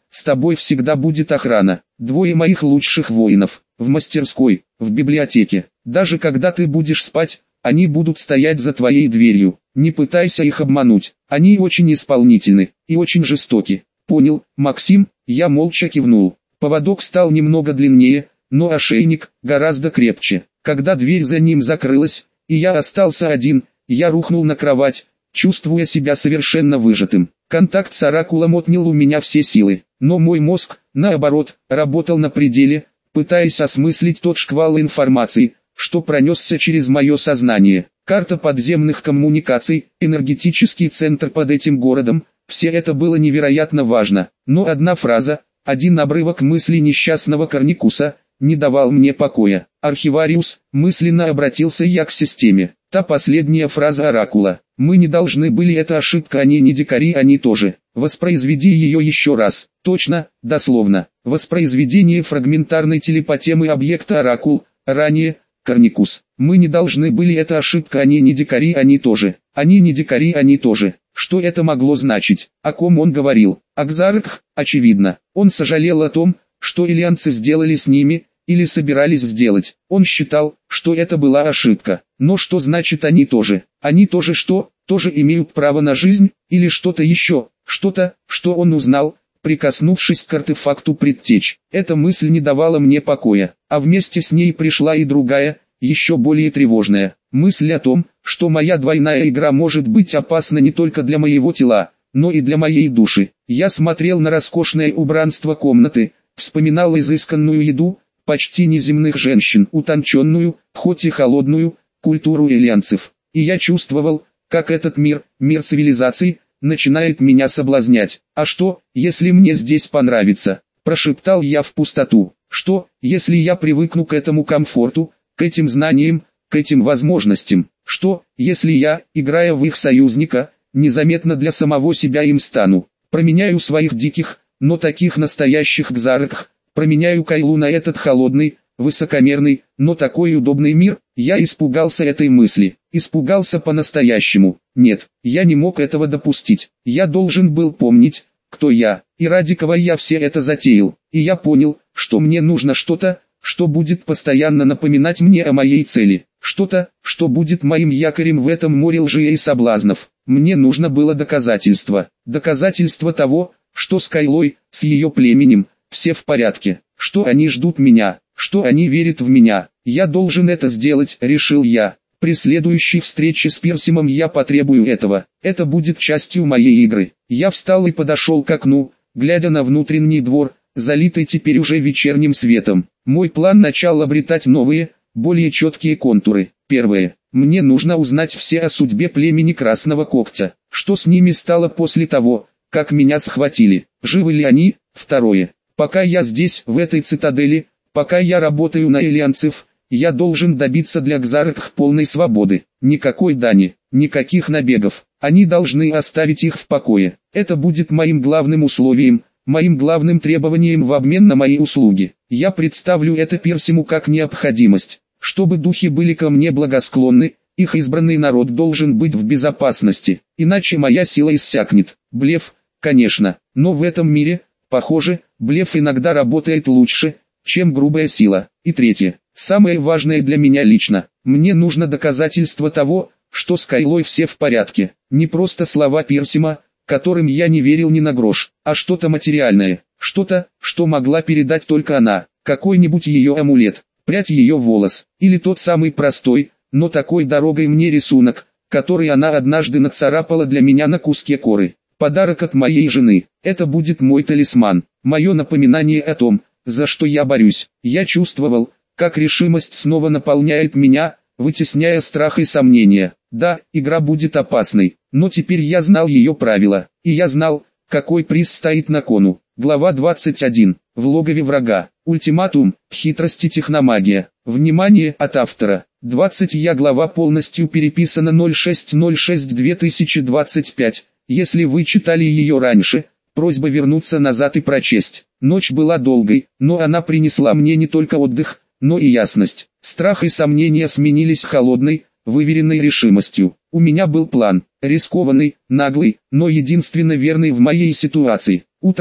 с тобой всегда будет охрана, двое моих лучших воинов, в мастерской, в библиотеке. Даже когда ты будешь спать, они будут стоять за твоей дверью. Не пытайся их обмануть, они очень исполнительны и очень жестоки. Понял, Максим? Я молча кивнул. Поводок стал немного длиннее, но ошейник гораздо крепче. Когда дверь за ним закрылась, и я остался один, я рухнул на кровать, чувствуя себя совершенно выжатым. Контакт с оракулом отнял у меня все силы, но мой мозг, наоборот, работал на пределе, пытаясь осмыслить тот шквал информации, что пронесся через мое сознание. Карта подземных коммуникаций, энергетический центр под этим городом, все это было невероятно важно, но одна фраза, один обрывок мысли несчастного Корникуса, не давал мне покоя. Архивариус, мысленно обратился я к системе. Та последняя фраза оракула. Мы не должны были, это ошибка, они не дикари, они тоже. Воспроизведи ее еще раз. Точно, дословно. Воспроизведение фрагментарной телепатемы объекта оракул, ранее, Корникус. Мы не должны были, это ошибка, они не дикари, они тоже. Они не дикари, они тоже. Что это могло значить? О ком он говорил? О Кзарках, очевидно. Он сожалел о том, что ильянцы сделали с ними, или собирались сделать. Он считал, что это была ошибка. Но что значит они тоже? Они тоже что? Тоже имеют право на жизнь? Или что-то еще? Что-то, что он узнал, прикоснувшись к артефакту предтеч. Эта мысль не давала мне покоя. А вместе с ней пришла и другая, еще более тревожная. Мысль о том, что моя двойная игра может быть опасна не только для моего тела, но и для моей души. Я смотрел на роскошное убранство комнаты, вспоминал изысканную еду, почти неземных женщин, утонченную, хоть и холодную, культуру ильянцев. И я чувствовал, как этот мир, мир цивилизаций, начинает меня соблазнять. А что, если мне здесь понравится? Прошептал я в пустоту. Что, если я привыкну к этому комфорту, к этим знаниям, к этим возможностям? Что, если я, играя в их союзника, незаметно для самого себя им стану? Променяю своих диких, но таких настоящих Кзарках, променяю Кайлу на этот холодный, высокомерный, но такой удобный мир. Я испугался этой мысли, испугался по-настоящему. Нет, я не мог этого допустить. Я должен был помнить, кто я, и ради кого я все это затеял. И я понял, что мне нужно что-то, что будет постоянно напоминать мне о моей цели. Что-то, что будет моим якорем в этом море лжи и соблазнов. Мне нужно было доказательство. Доказательство того, что с Кайлой, с ее племенем, все в порядке. Что они ждут меня, что они верят в меня. Я должен это сделать, решил я. При следующей встрече с Персимом я потребую этого. Это будет частью моей игры. Я встал и подошел к окну, глядя на внутренний двор, залитый теперь уже вечерним светом. Мой план начал обретать новые, более четкие контуры. Первое. Мне нужно узнать все о судьбе племени Красного Когтя. Что с ними стало после того, как меня схватили? Живы ли они? Второе. Пока я здесь, в этой цитадели, пока я работаю на ильянцев, я должен добиться для Кзарках полной свободы. Никакой дани, никаких набегов. Они должны оставить их в покое. Это будет моим главным условием, моим главным требованием в обмен на мои услуги. Я представлю это Персиму как необходимость. Чтобы духи были ко мне благосклонны, их избранный народ должен быть в безопасности, иначе моя сила иссякнет. Блеф, конечно, но в этом мире, похоже, блеф иногда работает лучше, чем грубая сила. И третье, самое важное для меня лично, мне нужно доказательство того, что с Кайлой все в порядке. Не просто слова Персима, которым я не верил ни на грош, а что-то материальное, что-то, что могла передать только она, какой-нибудь ее амулет, прядь ее волос, или тот самый простой, но такой дорогой мне рисунок, который она однажды нацарапала для меня на куске коры. Подарок от моей жены. Это будет мой талисман, мое напоминание о том, за что я борюсь. Я чувствовал, как решимость снова наполняет меня, вытесняя страх и сомнения. Да, игра будет опасной, но теперь я знал ее правила, и я знал, какой приз стоит на кону. Глава двадцать один. В логове врага. Ультиматум, хитрость и техномагия. Внимание от автора. двадцать Я глава полностью переписана ноль шесть ноль шесть две тысячи двадцать пять. Если вы читали ее раньше, просьба вернуться назад и прочесть. Ночь была долгой, но она принесла мне не только отдых, но и ясность. Страх и сомнения сменились холодной, выверенной решимостью. У меня был план, рискованный, наглый, но единственно верный в моей ситуации. Утром,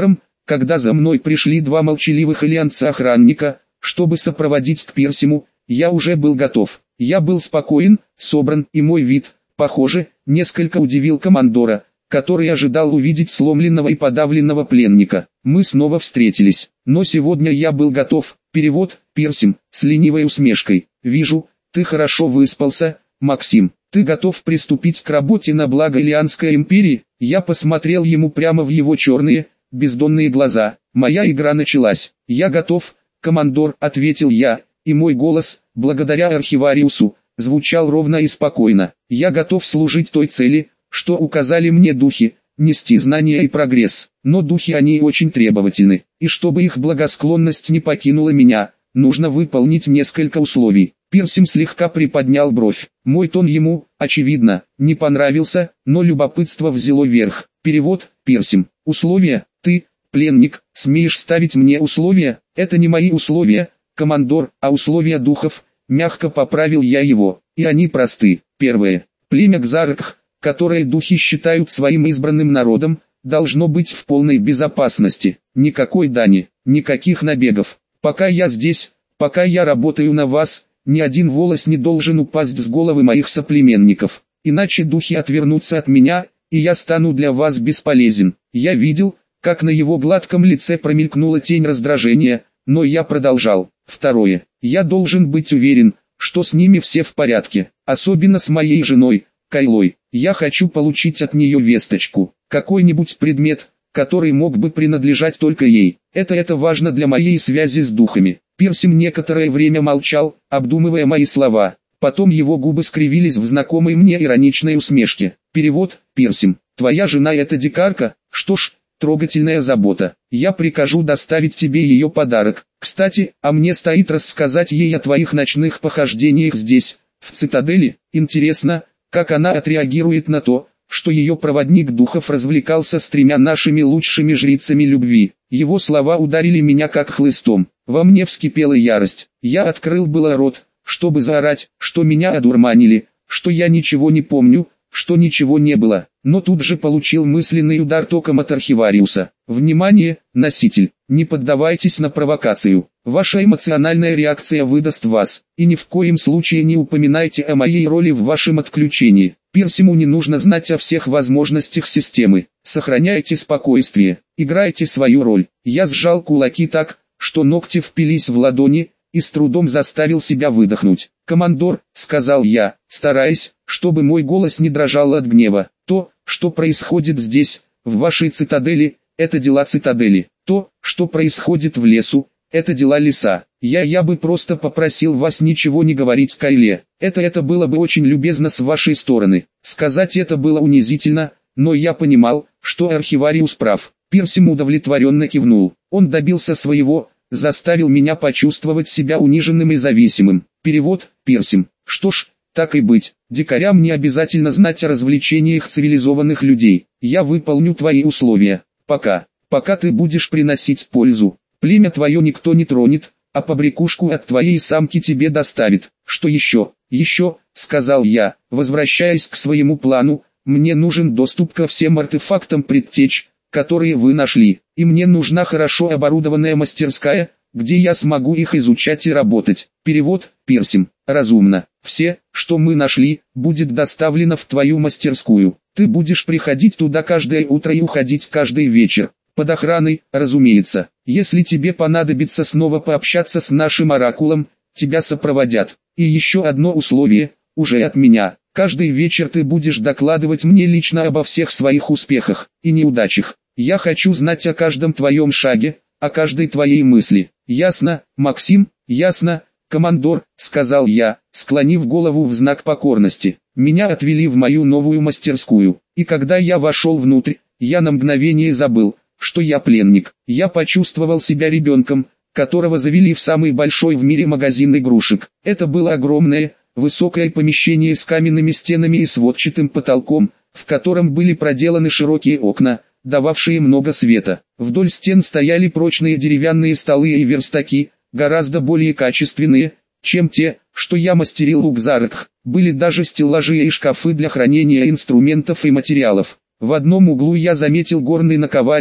Когда за мной пришли два молчаливых альянца-охранника, чтобы сопроводить к Персиму, я уже был готов. Я был спокоен, собран, и мой вид, похоже, несколько удивил командора, который ожидал увидеть сломленного и подавленного пленника. Мы снова встретились, но сегодня я был готов. Перевод: Персим, с ленивой усмешкой. Вижу, ты хорошо выспался, Максим. Ты готов приступить к работе на благо Ильянской империи? Я посмотрел ему прямо в его черные, бездонные глаза. Моя игра началась. Я готов, командор, ответил я, и мой голос, благодаря архивариусу, звучал ровно и спокойно. Я готов служить той цели, что указали мне духи, нести знания и прогресс. Но духи они очень требовательны, и чтобы их благосклонность не покинула меня, нужно выполнить несколько условий. Персим слегка приподнял бровь. Мой тон ему, очевидно, не понравился, но любопытство взяло верх. Перевод: Персим. Условия: ты, пленник, смеешь ставить мне условия? Это не мои условия, командор, а условия духов. Мягко поправил я его, и они просты. Первое. Племя Кзаркх, которое духи считают своим избранным народом, должно быть в полной безопасности. Никакой дани, никаких набегов. Пока я здесь, пока я работаю на вас, ни один волос не должен упасть с головы моих соплеменников. Иначе духи отвернутся от меня, и я стану для вас бесполезен. Я видел, как на его гладком лице промелькнула тень раздражения, но я продолжал. Второе. Я должен быть уверен, что с ними все в порядке, особенно с моей женой, Кайлой. Я хочу получить от нее весточку, какой-нибудь предмет, который мог бы принадлежать только ей. Это это важно для моей связи с духами. Персим некоторое время молчал, обдумывая мои слова. Потом его губы скривились в знакомой мне ироничной усмешке. Перевод: Персим, твоя жена это дикарка? Что ж, трогательная забота. Я прикажу доставить тебе ее подарок. Кстати, а мне стоит рассказать ей о твоих ночных похождениях здесь, в цитадели. Интересно, как она отреагирует на то, что ее проводник духов развлекался с тремя нашими лучшими жрицами любви. Его слова ударили меня как хлыстом. Во мне вскипела ярость. Я открыл было рот, чтобы заорать, что меня одурманили, что я ничего не помню, что ничего не было. Но тут же получил мысленный удар током от архивариуса. Внимание, носитель, не поддавайтесь на провокацию. Ваша эмоциональная реакция выдаст вас, и ни в коем случае не упоминайте о моей роли в вашем отключении. Персиму не нужно знать о всех возможностях системы. Сохраняйте спокойствие, играйте свою роль. Я сжал кулаки так, что ногти впились в ладони, и с трудом заставил себя выдохнуть. «Командор», — сказал я, стараясь, чтобы мой голос не дрожал от гнева, — «то, что происходит здесь, в вашей цитадели, это дела цитадели. То, что происходит в лесу, это дела леса. Я я бы просто попросил вас ничего не говорить Кайле. Это это было бы очень любезно с вашей стороны. Сказать это было унизительно, но я понимал, что архивариус прав». Персим удовлетворенно кивнул. Он добился своего, заставил меня почувствовать себя униженным и зависимым. Перевод: Персим. Что ж, так и быть, дикарям не обязательно знать о развлечениях цивилизованных людей. Я выполню твои условия. Пока, пока ты будешь приносить пользу. Племя твое никто не тронет, а побрякушку от твоей самки тебе доставит. Что еще? Еще, сказал я, возвращаясь к своему плану, мне нужен доступ ко всем артефактам предтеч, которые вы нашли, и мне нужна хорошо оборудованная мастерская, где я смогу их изучать и работать. Перевод: Персим. Разумно. Все, что мы нашли, будет доставлено в твою мастерскую. Ты будешь приходить туда каждое утро и уходить каждый вечер. Под охраной, разумеется. Если тебе понадобится снова пообщаться с нашим оракулом, тебя сопроводят. И еще одно условие, уже от меня. Каждый вечер ты будешь докладывать мне лично обо всех своих успехах и неудачах. Я хочу знать о каждом твоем шаге, о каждой твоей мысли. Ясно, Максим? Ясно, командор, сказал я, склонив голову в знак покорности. Меня отвели в мою новую мастерскую, и когда я вошел внутрь, я на мгновение забыл, что я пленник. Я почувствовал себя ребенком, которого завели в самый большой в мире магазин игрушек. Это было огромное, высокое помещение с каменными стенами и сводчатым потолком, в котором были проделаны широкие окна, дававшие много света. Вдоль стен стояли прочные деревянные столы и верстаки, гораздо более качественные, чем те, что я мастерил у Кзаркх. Были даже стеллажи и шкафы для хранения инструментов и материалов. В одном углу я заметил горную наковальню,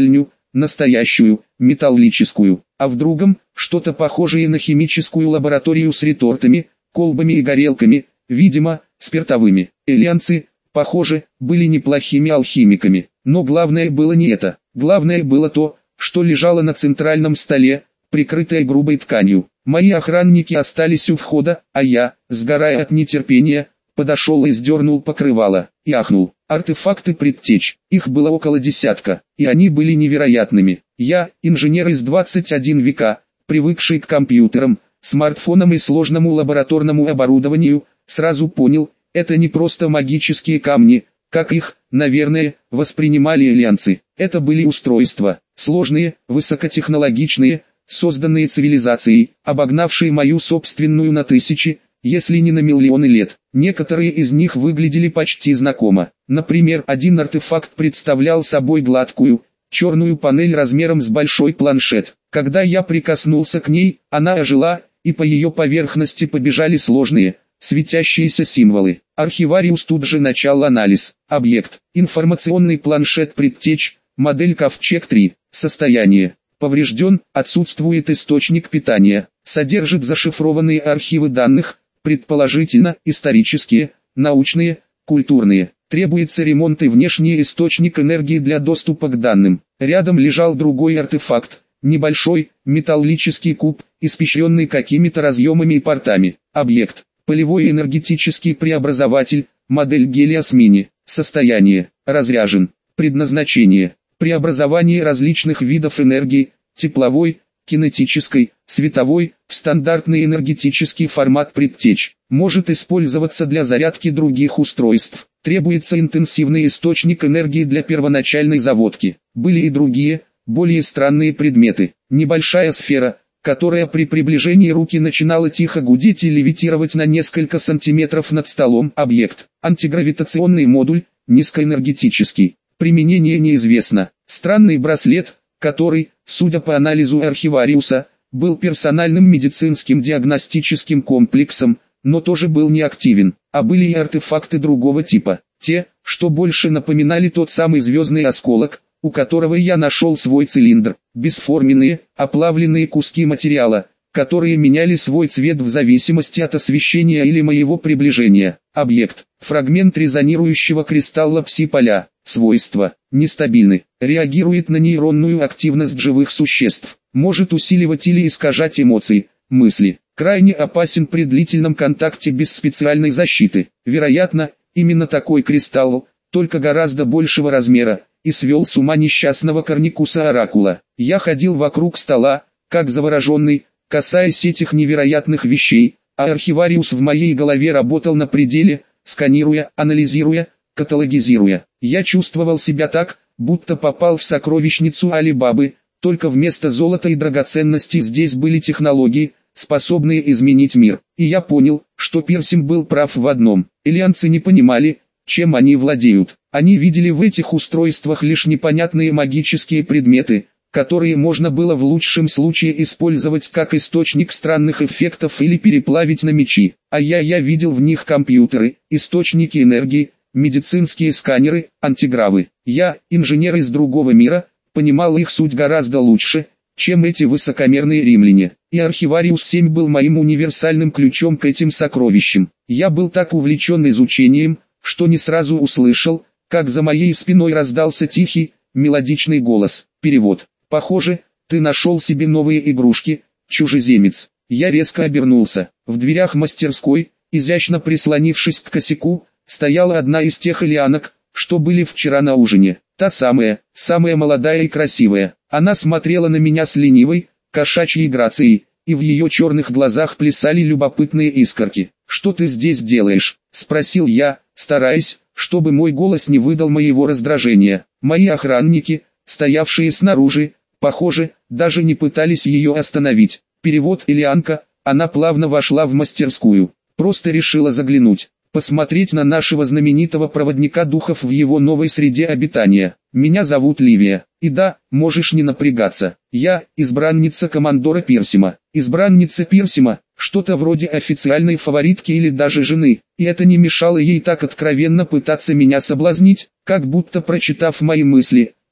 настоящую, металлическую, а в другом, что-то похожее на химическую лабораторию с ретортами, колбами и горелками, видимо, спиртовыми. Элианцы, похоже, были неплохими алхимиками, но главное было не это. Главное было то, что лежало на центральном столе, прикрытое грубой тканью. Мои охранники остались у входа, а я, сгорая от нетерпения, подошел и сдернул покрывало, и ахнул. Артефакты предтеч, их было около десятка, и они были невероятными. Я, инженер из двадцать первого века, привыкший к компьютерам, смартфонам и сложному лабораторному оборудованию, сразу понял, это не просто магические камни, как их, наверное, воспринимали элианцы. Это были устройства, сложные, высокотехнологичные, созданные цивилизацией, обогнавшие мою собственную на тысячи, если не на миллионы лет. Некоторые из них выглядели почти знакомо. Например, один артефакт представлял собой гладкую, черную панель размером с большой планшет. Когда я прикоснулся к ней, она ожила, и по ее поверхности побежали сложные, светящиеся символы. Архивариус тут же начал анализ. Объект. Информационный планшет предтеч, модель Ковчег три. Состояние. Поврежден, отсутствует источник питания. Содержит зашифрованные архивы данных, предположительно, исторические, научные, культурные. Требуется ремонт и внешний источник энергии для доступа к данным. Рядом лежал другой артефакт. Небольшой, металлический куб, испещренный какими-то разъемами и портами. Объект. Полевой энергетический преобразователь, модель Гелиос Мини. Состояние. Разряжен. Предназначение. Преобразование различных видов энергии, тепловой, кинетической, световой, в стандартный энергетический формат предтеч. Может использоваться для зарядки других устройств. Требуется интенсивный источник энергии для первоначальной заводки. Были и другие, более странные предметы. Небольшая сфера, которая при приближении руки начинала тихо гудеть и левитировать на несколько сантиметров над столом. Объект. Антигравитационный модуль, низкоэнергетический. Применение неизвестно. Странный браслет, который, судя по анализу архивариуса, был персональным медицинским диагностическим комплексом, но тоже был неактивен. А были и артефакты другого типа. Те, что больше напоминали тот самый звездный осколок, у которого я нашел свой цилиндр. Бесформенные, оплавленные куски материала, которые меняли свой цвет в зависимости от освещения или моего приближения. Объект. Фрагмент резонирующего кристалла пси-поля. Свойства. Нестабильны. Реагирует на нейронную активность живых существ. Может усиливать или искажать эмоции, мысли. Крайне опасен при длительном контакте без специальной защиты. Вероятно, именно такой кристалл, только гораздо большего размера, и свел с ума несчастного Корникуса Оракула. Я ходил вокруг стола, как завороженный, касаясь этих невероятных вещей, а архивариус в моей голове работал на пределе, сканируя, анализируя, каталогизируя. Я чувствовал себя так, будто попал в сокровищницу Али-Бабы, только вместо золота и драгоценностей здесь были технологии, способные изменить мир. И я понял, что Пирсим был прав в одном. Элианцы не понимали, чем они владеют. Они видели в этих устройствах лишь непонятные магические предметы, которые можно было в лучшем случае использовать как источник странных эффектов или переплавить на мечи. А я я видел в них компьютеры, источники энергии, медицинские сканеры, антигравы. Я, инженер из другого мира, понимал их суть гораздо лучше, чем эти высокомерные римляне. И архивариус семь был моим универсальным ключом к этим сокровищам. Я был так увлечен изучением, что не сразу услышал, как за моей спиной раздался тихий, мелодичный голос. Перевод. Похоже, ты нашел себе новые игрушки, чужеземец. Я резко обернулся. В дверях мастерской, изящно прислонившись к косяку, стояла одна из тех элианок, что были вчера на ужине. Та самая, самая молодая и красивая. Она смотрела на меня с ленивой, кошачьей грацией, и в ее черных глазах плясали любопытные искорки. «Что ты здесь делаешь?» – спросил я, стараясь, чтобы мой голос не выдал моего раздражения. Мои охранники, стоявшие снаружи, похоже, даже не пытались ее остановить. Перевод. Элианка, она плавно вошла в мастерскую. Просто решила заглянуть, посмотреть на нашего знаменитого проводника духов в его новой среде обитания. Меня зовут Ливия. И да, можешь не напрягаться. Я избранница командора Пирсима. Избранница Пирсима, что-то вроде официальной фаворитки или даже жены. И это не мешало ей так откровенно пытаться меня соблазнить, как будто прочитав мои мысли.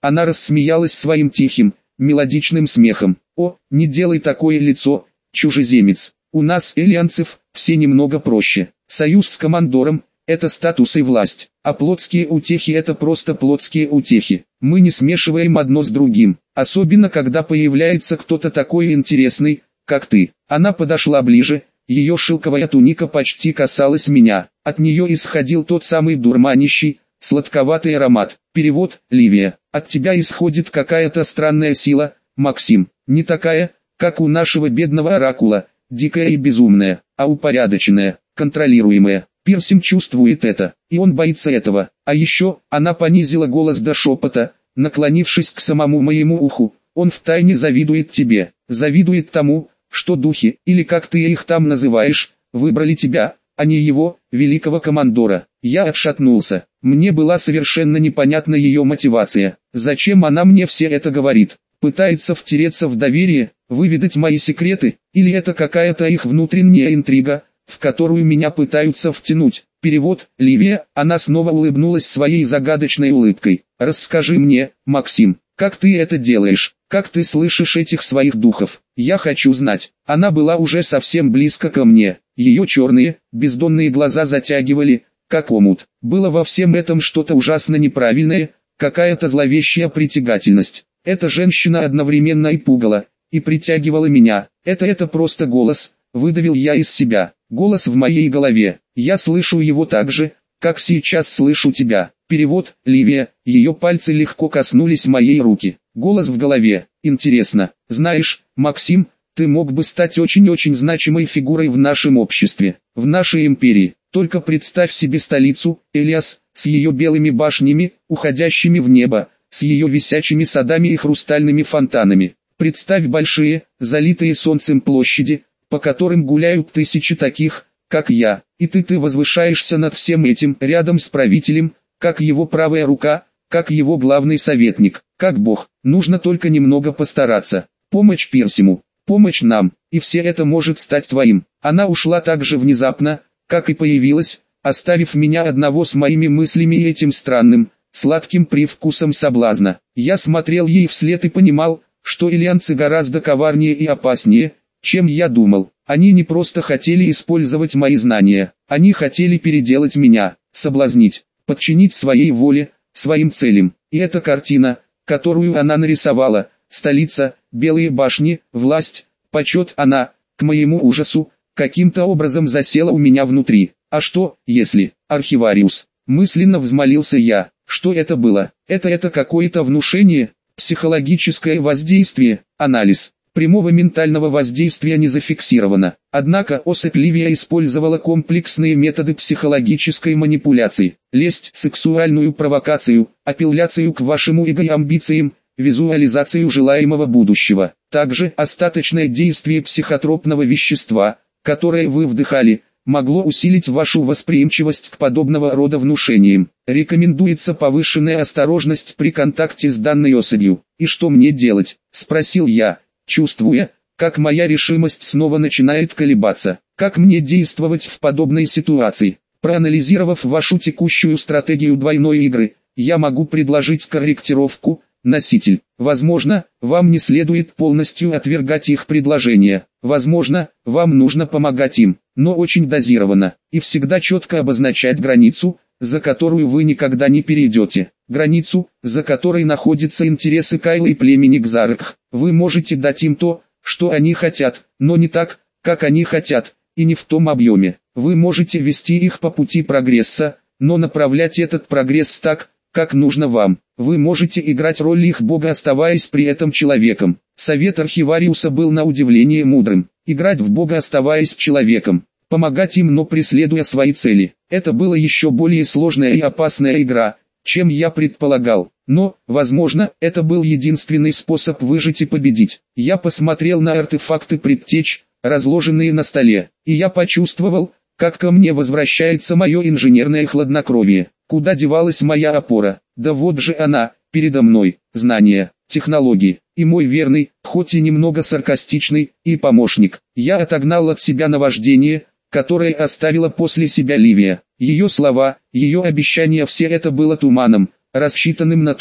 Она рассмеялась своим тихим, мелодичным смехом. «О, не делай такое лицо, чужеземец. У нас, элианцев, все немного проще. Союз с командором – это статус и власть, а плотские утехи – это просто плотские утехи. Мы не смешиваем одно с другим, особенно когда появляется кто-то такой интересный, как ты». Она подошла ближе, ее шелковая туника почти касалась меня. От нее исходил тот самый дурманящий, сладковатый аромат. Перевод: Ливия, от тебя исходит какая-то странная сила, Максим. Не такая, как у нашего бедного оракула, дикая и безумная, а упорядоченная, контролируемая. Пирсим чувствует это, и он боится этого. А еще, она понизила голос до шепота, наклонившись к самому моему уху. Он втайне завидует тебе, завидует тому, что духи, или как ты их там называешь, выбрали тебя, а не его, великого командора. Я отшатнулся. Мне была совершенно непонятна ее мотивация. Зачем она мне все это говорит? Пытается втереться в доверие, выведать мои секреты, или это какая-то их внутренняя интрига, в которую меня пытаются втянуть? Перевод: Ливия. Она снова улыбнулась своей загадочной улыбкой. Расскажи мне, Максим, как ты это делаешь? Как ты слышишь этих своих духов? Я хочу знать. Она была уже совсем близко ко мне. Ее черные, бездонные глаза затягивали, как омут. Было во всем этом что-то ужасно неправильное, какая-то зловещая притягательность. Эта женщина одновременно и пугала, и притягивала меня. Это это просто голос, выдавил я из себя. Голос в моей голове. Я слышу его так же, как сейчас слышу тебя. Перевод: Ливия. Ее пальцы легко коснулись моей руки. Голос в голове. Интересно. Знаешь, Максим, ты мог бы стать очень-очень значимой фигурой в нашем обществе, в нашей империи. Только представь себе столицу, Элиас, с ее белыми башнями, уходящими в небо, с ее висячими садами и хрустальными фонтанами. Представь большие, залитые солнцем площади, по которым гуляют тысячи таких, как я, и ты ты возвышаешься над всем этим, рядом с правителем, как его правая рука, как его главный советник, как бог. Нужно только немного постараться. Помощь Пирсиму, помощь нам, и все это может стать твоим. Она ушла так же внезапно, как и появилась, оставив меня одного с моими мыслями и этим странным, сладким привкусом соблазна. Я смотрел ей вслед и понимал, что элианцы гораздо коварнее и опаснее, чем я думал. Они не просто хотели использовать мои знания, они хотели переделать меня, соблазнить, подчинить своей воле, своим целям. И эта картина, которую она нарисовала, столица, белые башни, власть, почет, она, к моему ужасу, каким-то образом засела у меня внутри. А что, если, архивариус, мысленно взмолился я, что это было? Это это какое-то внушение, психологическое воздействие, анализ. Прямого ментального воздействия не зафиксировано. Однако особь Ливия использовала комплексные методы психологической манипуляции, лесть, сексуальную провокацию, апелляцию к вашему эго и амбициям, визуализацию желаемого будущего. Также остаточное действие психотропного вещества, которое вы вдыхали, могло усилить вашу восприимчивость к подобного рода внушениям. Рекомендуется повышенная осторожность при контакте с данной особью. «И что мне делать?» – спросил я, чувствуя, как моя решимость снова начинает колебаться. Как мне действовать в подобной ситуации? Проанализировав вашу текущую стратегию двойной игры, я могу предложить корректировку. Носитель. Возможно, вам не следует полностью отвергать их предложения. Возможно, вам нужно помогать им, но очень дозированно, и всегда четко обозначать границу, за которую вы никогда не перейдете. Границу, за которой находятся интересы Кайла и племени Кзарек. Вы можете дать им то, что они хотят, но не так, как они хотят, и не в том объеме. Вы можете вести их по пути прогресса, но направлять этот прогресс так, как нужно вам. Вы можете играть роль их бога, оставаясь при этом человеком. Совет архивариуса был на удивление мудрым. Играть в бога, оставаясь человеком. Помогать им, но преследуя свои цели. Это была еще более сложная и опасная игра, чем я предполагал. Но, возможно, это был единственный способ выжить и победить. Я посмотрел на артефакты предтеч, разложенные на столе, и я почувствовал, как ко мне возвращается мое инженерное хладнокровие. Куда девалась моя опора? Да вот же она, передо мной. Знания, технологии, и мой верный, хоть и немного саркастичный, и помощник. Я отогнал от себя наваждение, которое оставила после себя Ливия. Ее слова, ее обещания, все это было туманом, рассчитанным на то,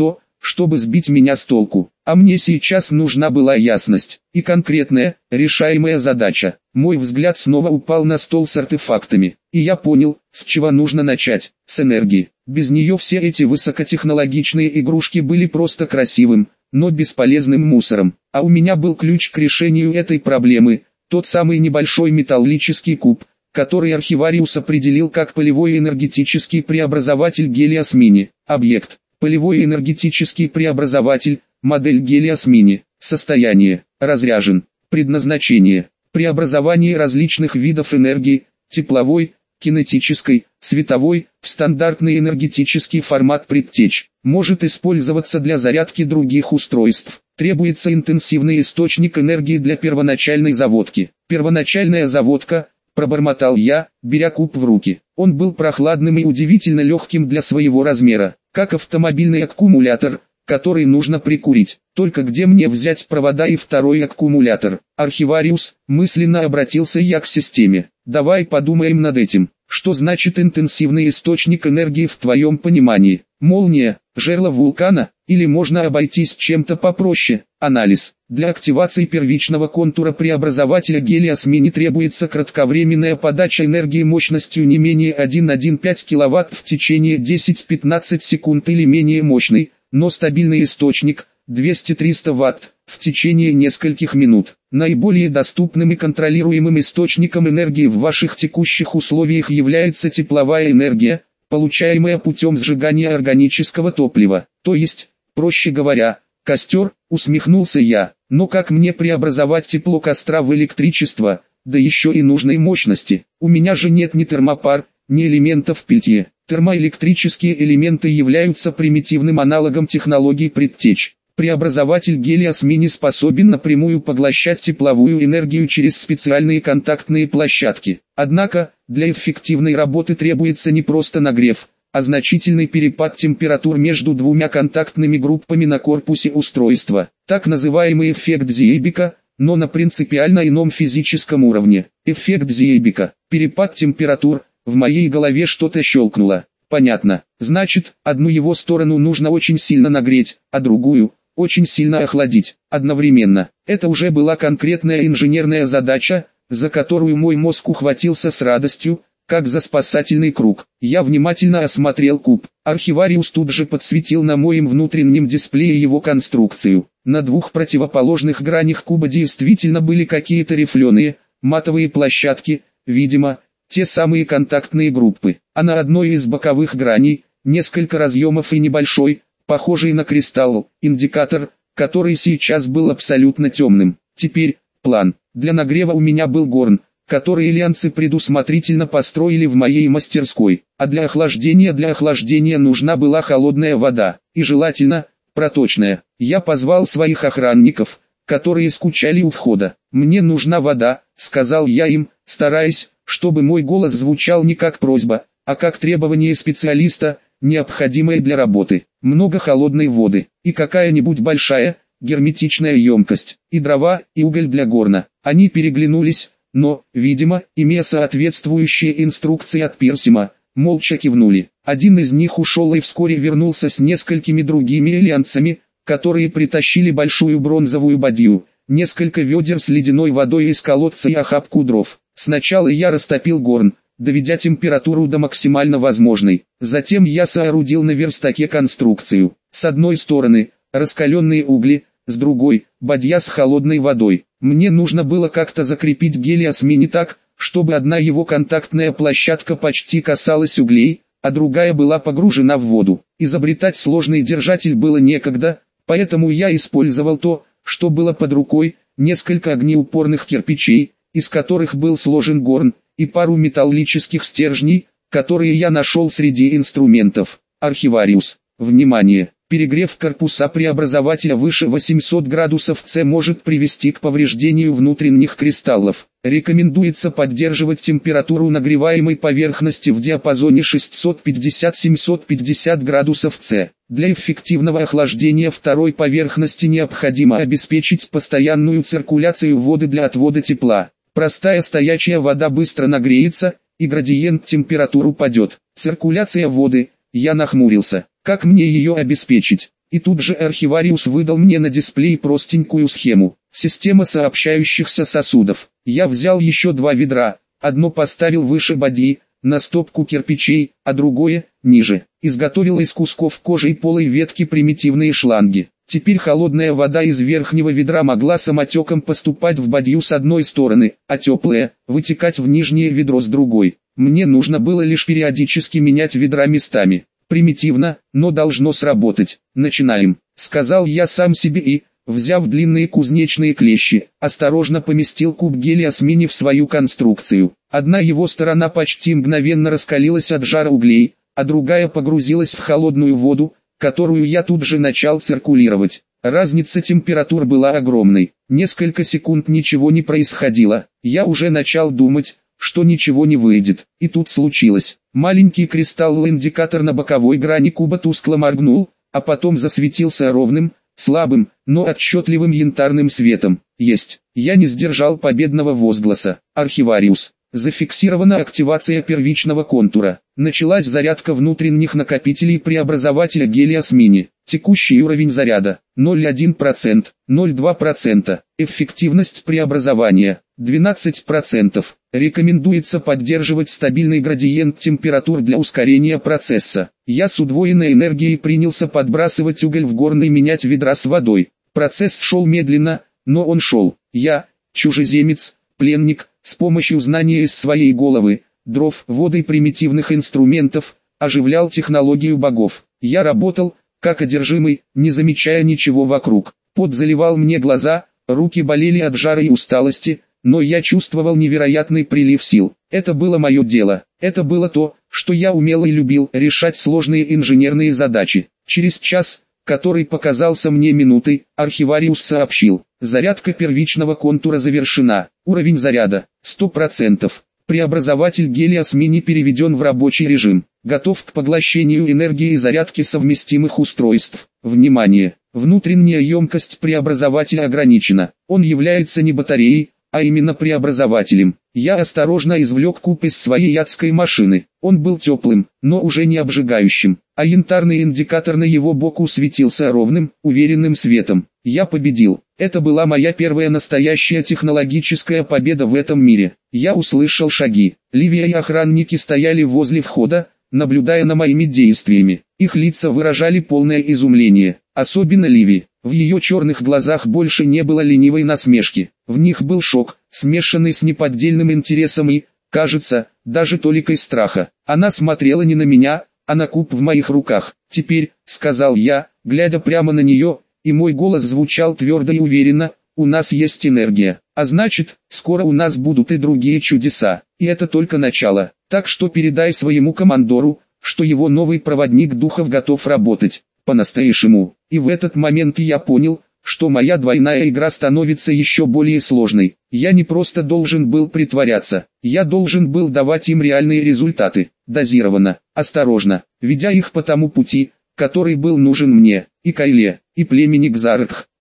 чтобы сбить меня с толку. А мне сейчас нужна была ясность и конкретная, решаемая задача. Мой взгляд снова упал на стол с артефактами, и я понял, с чего нужно начать: с энергии. Без нее все эти высокотехнологичные игрушки были просто красивым, но бесполезным мусором. А у меня был ключ к решению этой проблемы, тот самый небольшой металлический куб, который архивариус определил как полевой энергетический преобразователь Helios Mini. Объект: полевой энергетический преобразователь, модель Helios Mini. Состояние: разряжен. Предназначение: преобразование различных видов энергии, тепловой, кинетической, световой, в стандартный энергетический формат предтеч. Может использоваться для зарядки других устройств. Требуется интенсивный источник энергии для первоначальной заводки. Первоначальная заводка, пробормотал я, беря куб в руки. Он был прохладным и удивительно легким для своего размера, как автомобильный аккумулятор, который нужно прикурить. Только где мне взять провода и второй аккумулятор? Архивариус, мысленно обратился я к системе. Давай подумаем над этим. Что значит интенсивный источник энергии в твоем понимании? Молния, жерло вулкана, или можно обойтись чем-то попроще? Анализ. Для активации первичного контура преобразователя Helios Mini требуется кратковременная подача энергии мощностью не менее один целых одна десятая киловатт в течение десять-пятнадцать секунд или менее мощный, но стабильный источник, двести-триста ватт, в течение нескольких минут. Наиболее доступным и контролируемым источником энергии в ваших текущих условиях является тепловая энергия, получаемая путем сжигания органического топлива, то есть, проще говоря, костер, усмехнулся я. Но как мне преобразовать тепло костра в электричество, да еще и нужной мощности? У меня же нет ни термопар, ни элементов пельтье. Термоэлектрические элементы являются примитивным аналогом технологии предтеч. Преобразователь Helios Mini способен напрямую поглощать тепловую энергию через специальные контактные площадки. Однако, для эффективной работы требуется не просто нагрев, а значительный перепад температур между двумя контактными группами на корпусе устройства. Так называемый эффект Зиебека, но на принципиально ином физическом уровне. Эффект Зиебека. Перепад температур. В моей голове что-то щелкнуло. Понятно. Значит, одну его сторону нужно очень сильно нагреть, а другую – очень сильно охладить. Одновременно. Это уже была конкретная инженерная задача, за которую мой мозг ухватился с радостью, как за спасательный круг. Я внимательно осмотрел куб. Архивариус тут же подсветил на моем внутреннем дисплее его конструкцию. На двух противоположных гранях куба действительно были какие-то рифленые, матовые площадки, видимо, те самые контактные группы. А на одной из боковых граней, несколько разъемов и небольшой, похожий на кристалл, индикатор, который сейчас был абсолютно темным. Теперь, план. Для нагрева у меня был горн, который ильянцы предусмотрительно построили в моей мастерской. А для охлаждения для охлаждения нужна была холодная вода, и желательно, проточная. Я позвал своих охранников, которые скучали у входа. «Мне нужна вода», — сказал я им, стараясь, чтобы мой голос звучал не как просьба, а как требование специалиста, необходимое для работы. Много холодной воды, и какая-нибудь большая, герметичная емкость, и дрова, и уголь для горна. Они переглянулись, но, видимо, имея соответствующие инструкции от Пирсима, молча кивнули. Один из них ушел и вскоре вернулся с несколькими другими ильянцами, которые притащили большую бронзовую бадью, несколько ведер с ледяной водой из колодца и охапку дров. Сначала я растопил горн, доведя температуру до максимально возможной. Затем я соорудил на верстаке конструкцию. С одной стороны, раскаленные угли, с другой, бадья с холодной водой. Мне нужно было как-то закрепить Helios Mini так, чтобы одна его контактная площадка почти касалась углей, а другая была погружена в воду. Изобретать сложный держатель было некогда, поэтому я использовал то, что было под рукой, несколько огнеупорных кирпичей, из которых был сложен горн, и пару металлических стержней, которые я нашел среди инструментов. Архивариус. Внимание! Перегрев корпуса преобразователя выше восьмисот градусов С может привести к повреждению внутренних кристаллов. Рекомендуется поддерживать температуру нагреваемой поверхности в диапазоне шестьсот пятьдесят — семьсот пятьдесят градусов С. Для эффективного охлаждения второй поверхности необходимо обеспечить постоянную циркуляцию воды для отвода тепла. Простая стоячая вода быстро нагреется, и градиент температур упадет. Циркуляция воды, я нахмурился. Как мне ее обеспечить? И тут же архивариус выдал мне на дисплей простенькую схему. Система сообщающихся сосудов. Я взял еще два ведра, одно поставил выше бадьи, на стопку кирпичей, а другое, ниже. Изготовил из кусков кожи и полой ветки примитивные шланги. Теперь холодная вода из верхнего ведра могла самотеком поступать в бадью с одной стороны, а теплая – вытекать в нижнее ведро с другой. Мне нужно было лишь периодически менять ведра местами. Примитивно, но должно сработать. Начинаем, сказал я сам себе и, взяв длинные кузнечные клещи, осторожно поместил куб гелия с мини в свою конструкцию. Одна его сторона почти мгновенно раскалилась от жара углей, а другая погрузилась в холодную воду, которую я тут же начал циркулировать. Разница температур была огромной. Несколько секунд ничего не происходило. Я уже начал думать, что ничего не выйдет. И тут случилось. Маленький кристалл-индикатор на боковой грани куба тускло моргнул, а потом засветился ровным, слабым, но отчетливым янтарным светом. Есть. Я не сдержал победного возгласа. Архивариус. Зафиксирована активация первичного контура. Началась зарядка внутренних накопителей преобразователя гелия с мини. Текущий уровень заряда ноль целых одна десятая процента, ноль целых две десятых процента. Эффективность преобразования двенадцать процентов. Рекомендуется поддерживать стабильный градиент температур для ускорения процесса. Я с удвоенной энергией принялся подбрасывать уголь в горн и менять ведра с водой. Процесс шел медленно, но он шел. Я, чужеземец, пленник, с помощью знания из своей головы, дров, воды и примитивных инструментов, оживлял технологию богов. Я работал, как одержимый, не замечая ничего вокруг. Пот заливал мне глаза, руки болели от жара и усталости, но я чувствовал невероятный прилив сил. Это было мое дело. Это было то, что я умел и любил, решать сложные инженерные задачи. Через час, который показался мне минутой, архивариус сообщил: зарядка первичного контура завершена. Уровень заряда сто процентов. Преобразователь гелия с мини переведен в рабочий режим. Готов к поглощению энергии и зарядке совместимых устройств. Внимание! Внутренняя емкость преобразователя ограничена. Он является не батареей, а именно преобразователем. Я осторожно извлек куб из своей адской машины. Он был теплым, но уже не обжигающим, а янтарный индикатор на его боку светился ровным, уверенным светом. Я победил. Это была моя первая настоящая технологическая победа в этом мире. Я услышал шаги. Ливия и охранники стояли возле входа, наблюдая за моими действиями. Их лица выражали полное изумление. Особенно Ливи. В ее черных глазах больше не было ленивой насмешки. В них был шок, смешанный с неподдельным интересом и, кажется, даже толикой страха. Она смотрела не на меня, а на куб в моих руках. «Теперь», — сказал я, глядя прямо на нее, и мой голос звучал твердо и уверенно, — «у нас есть энергия, а значит, скоро у нас будут и другие чудеса. И это только начало. Так что передай своему командору, что его новый проводник духов готов работать по-настоящему». И в этот момент я понял, что моя двойная игра становится еще более сложной. Я не просто должен был притворяться, я должен был давать им реальные результаты, дозированно, осторожно, ведя их по тому пути, который был нужен мне, и Кайле, и племени Кзаркх.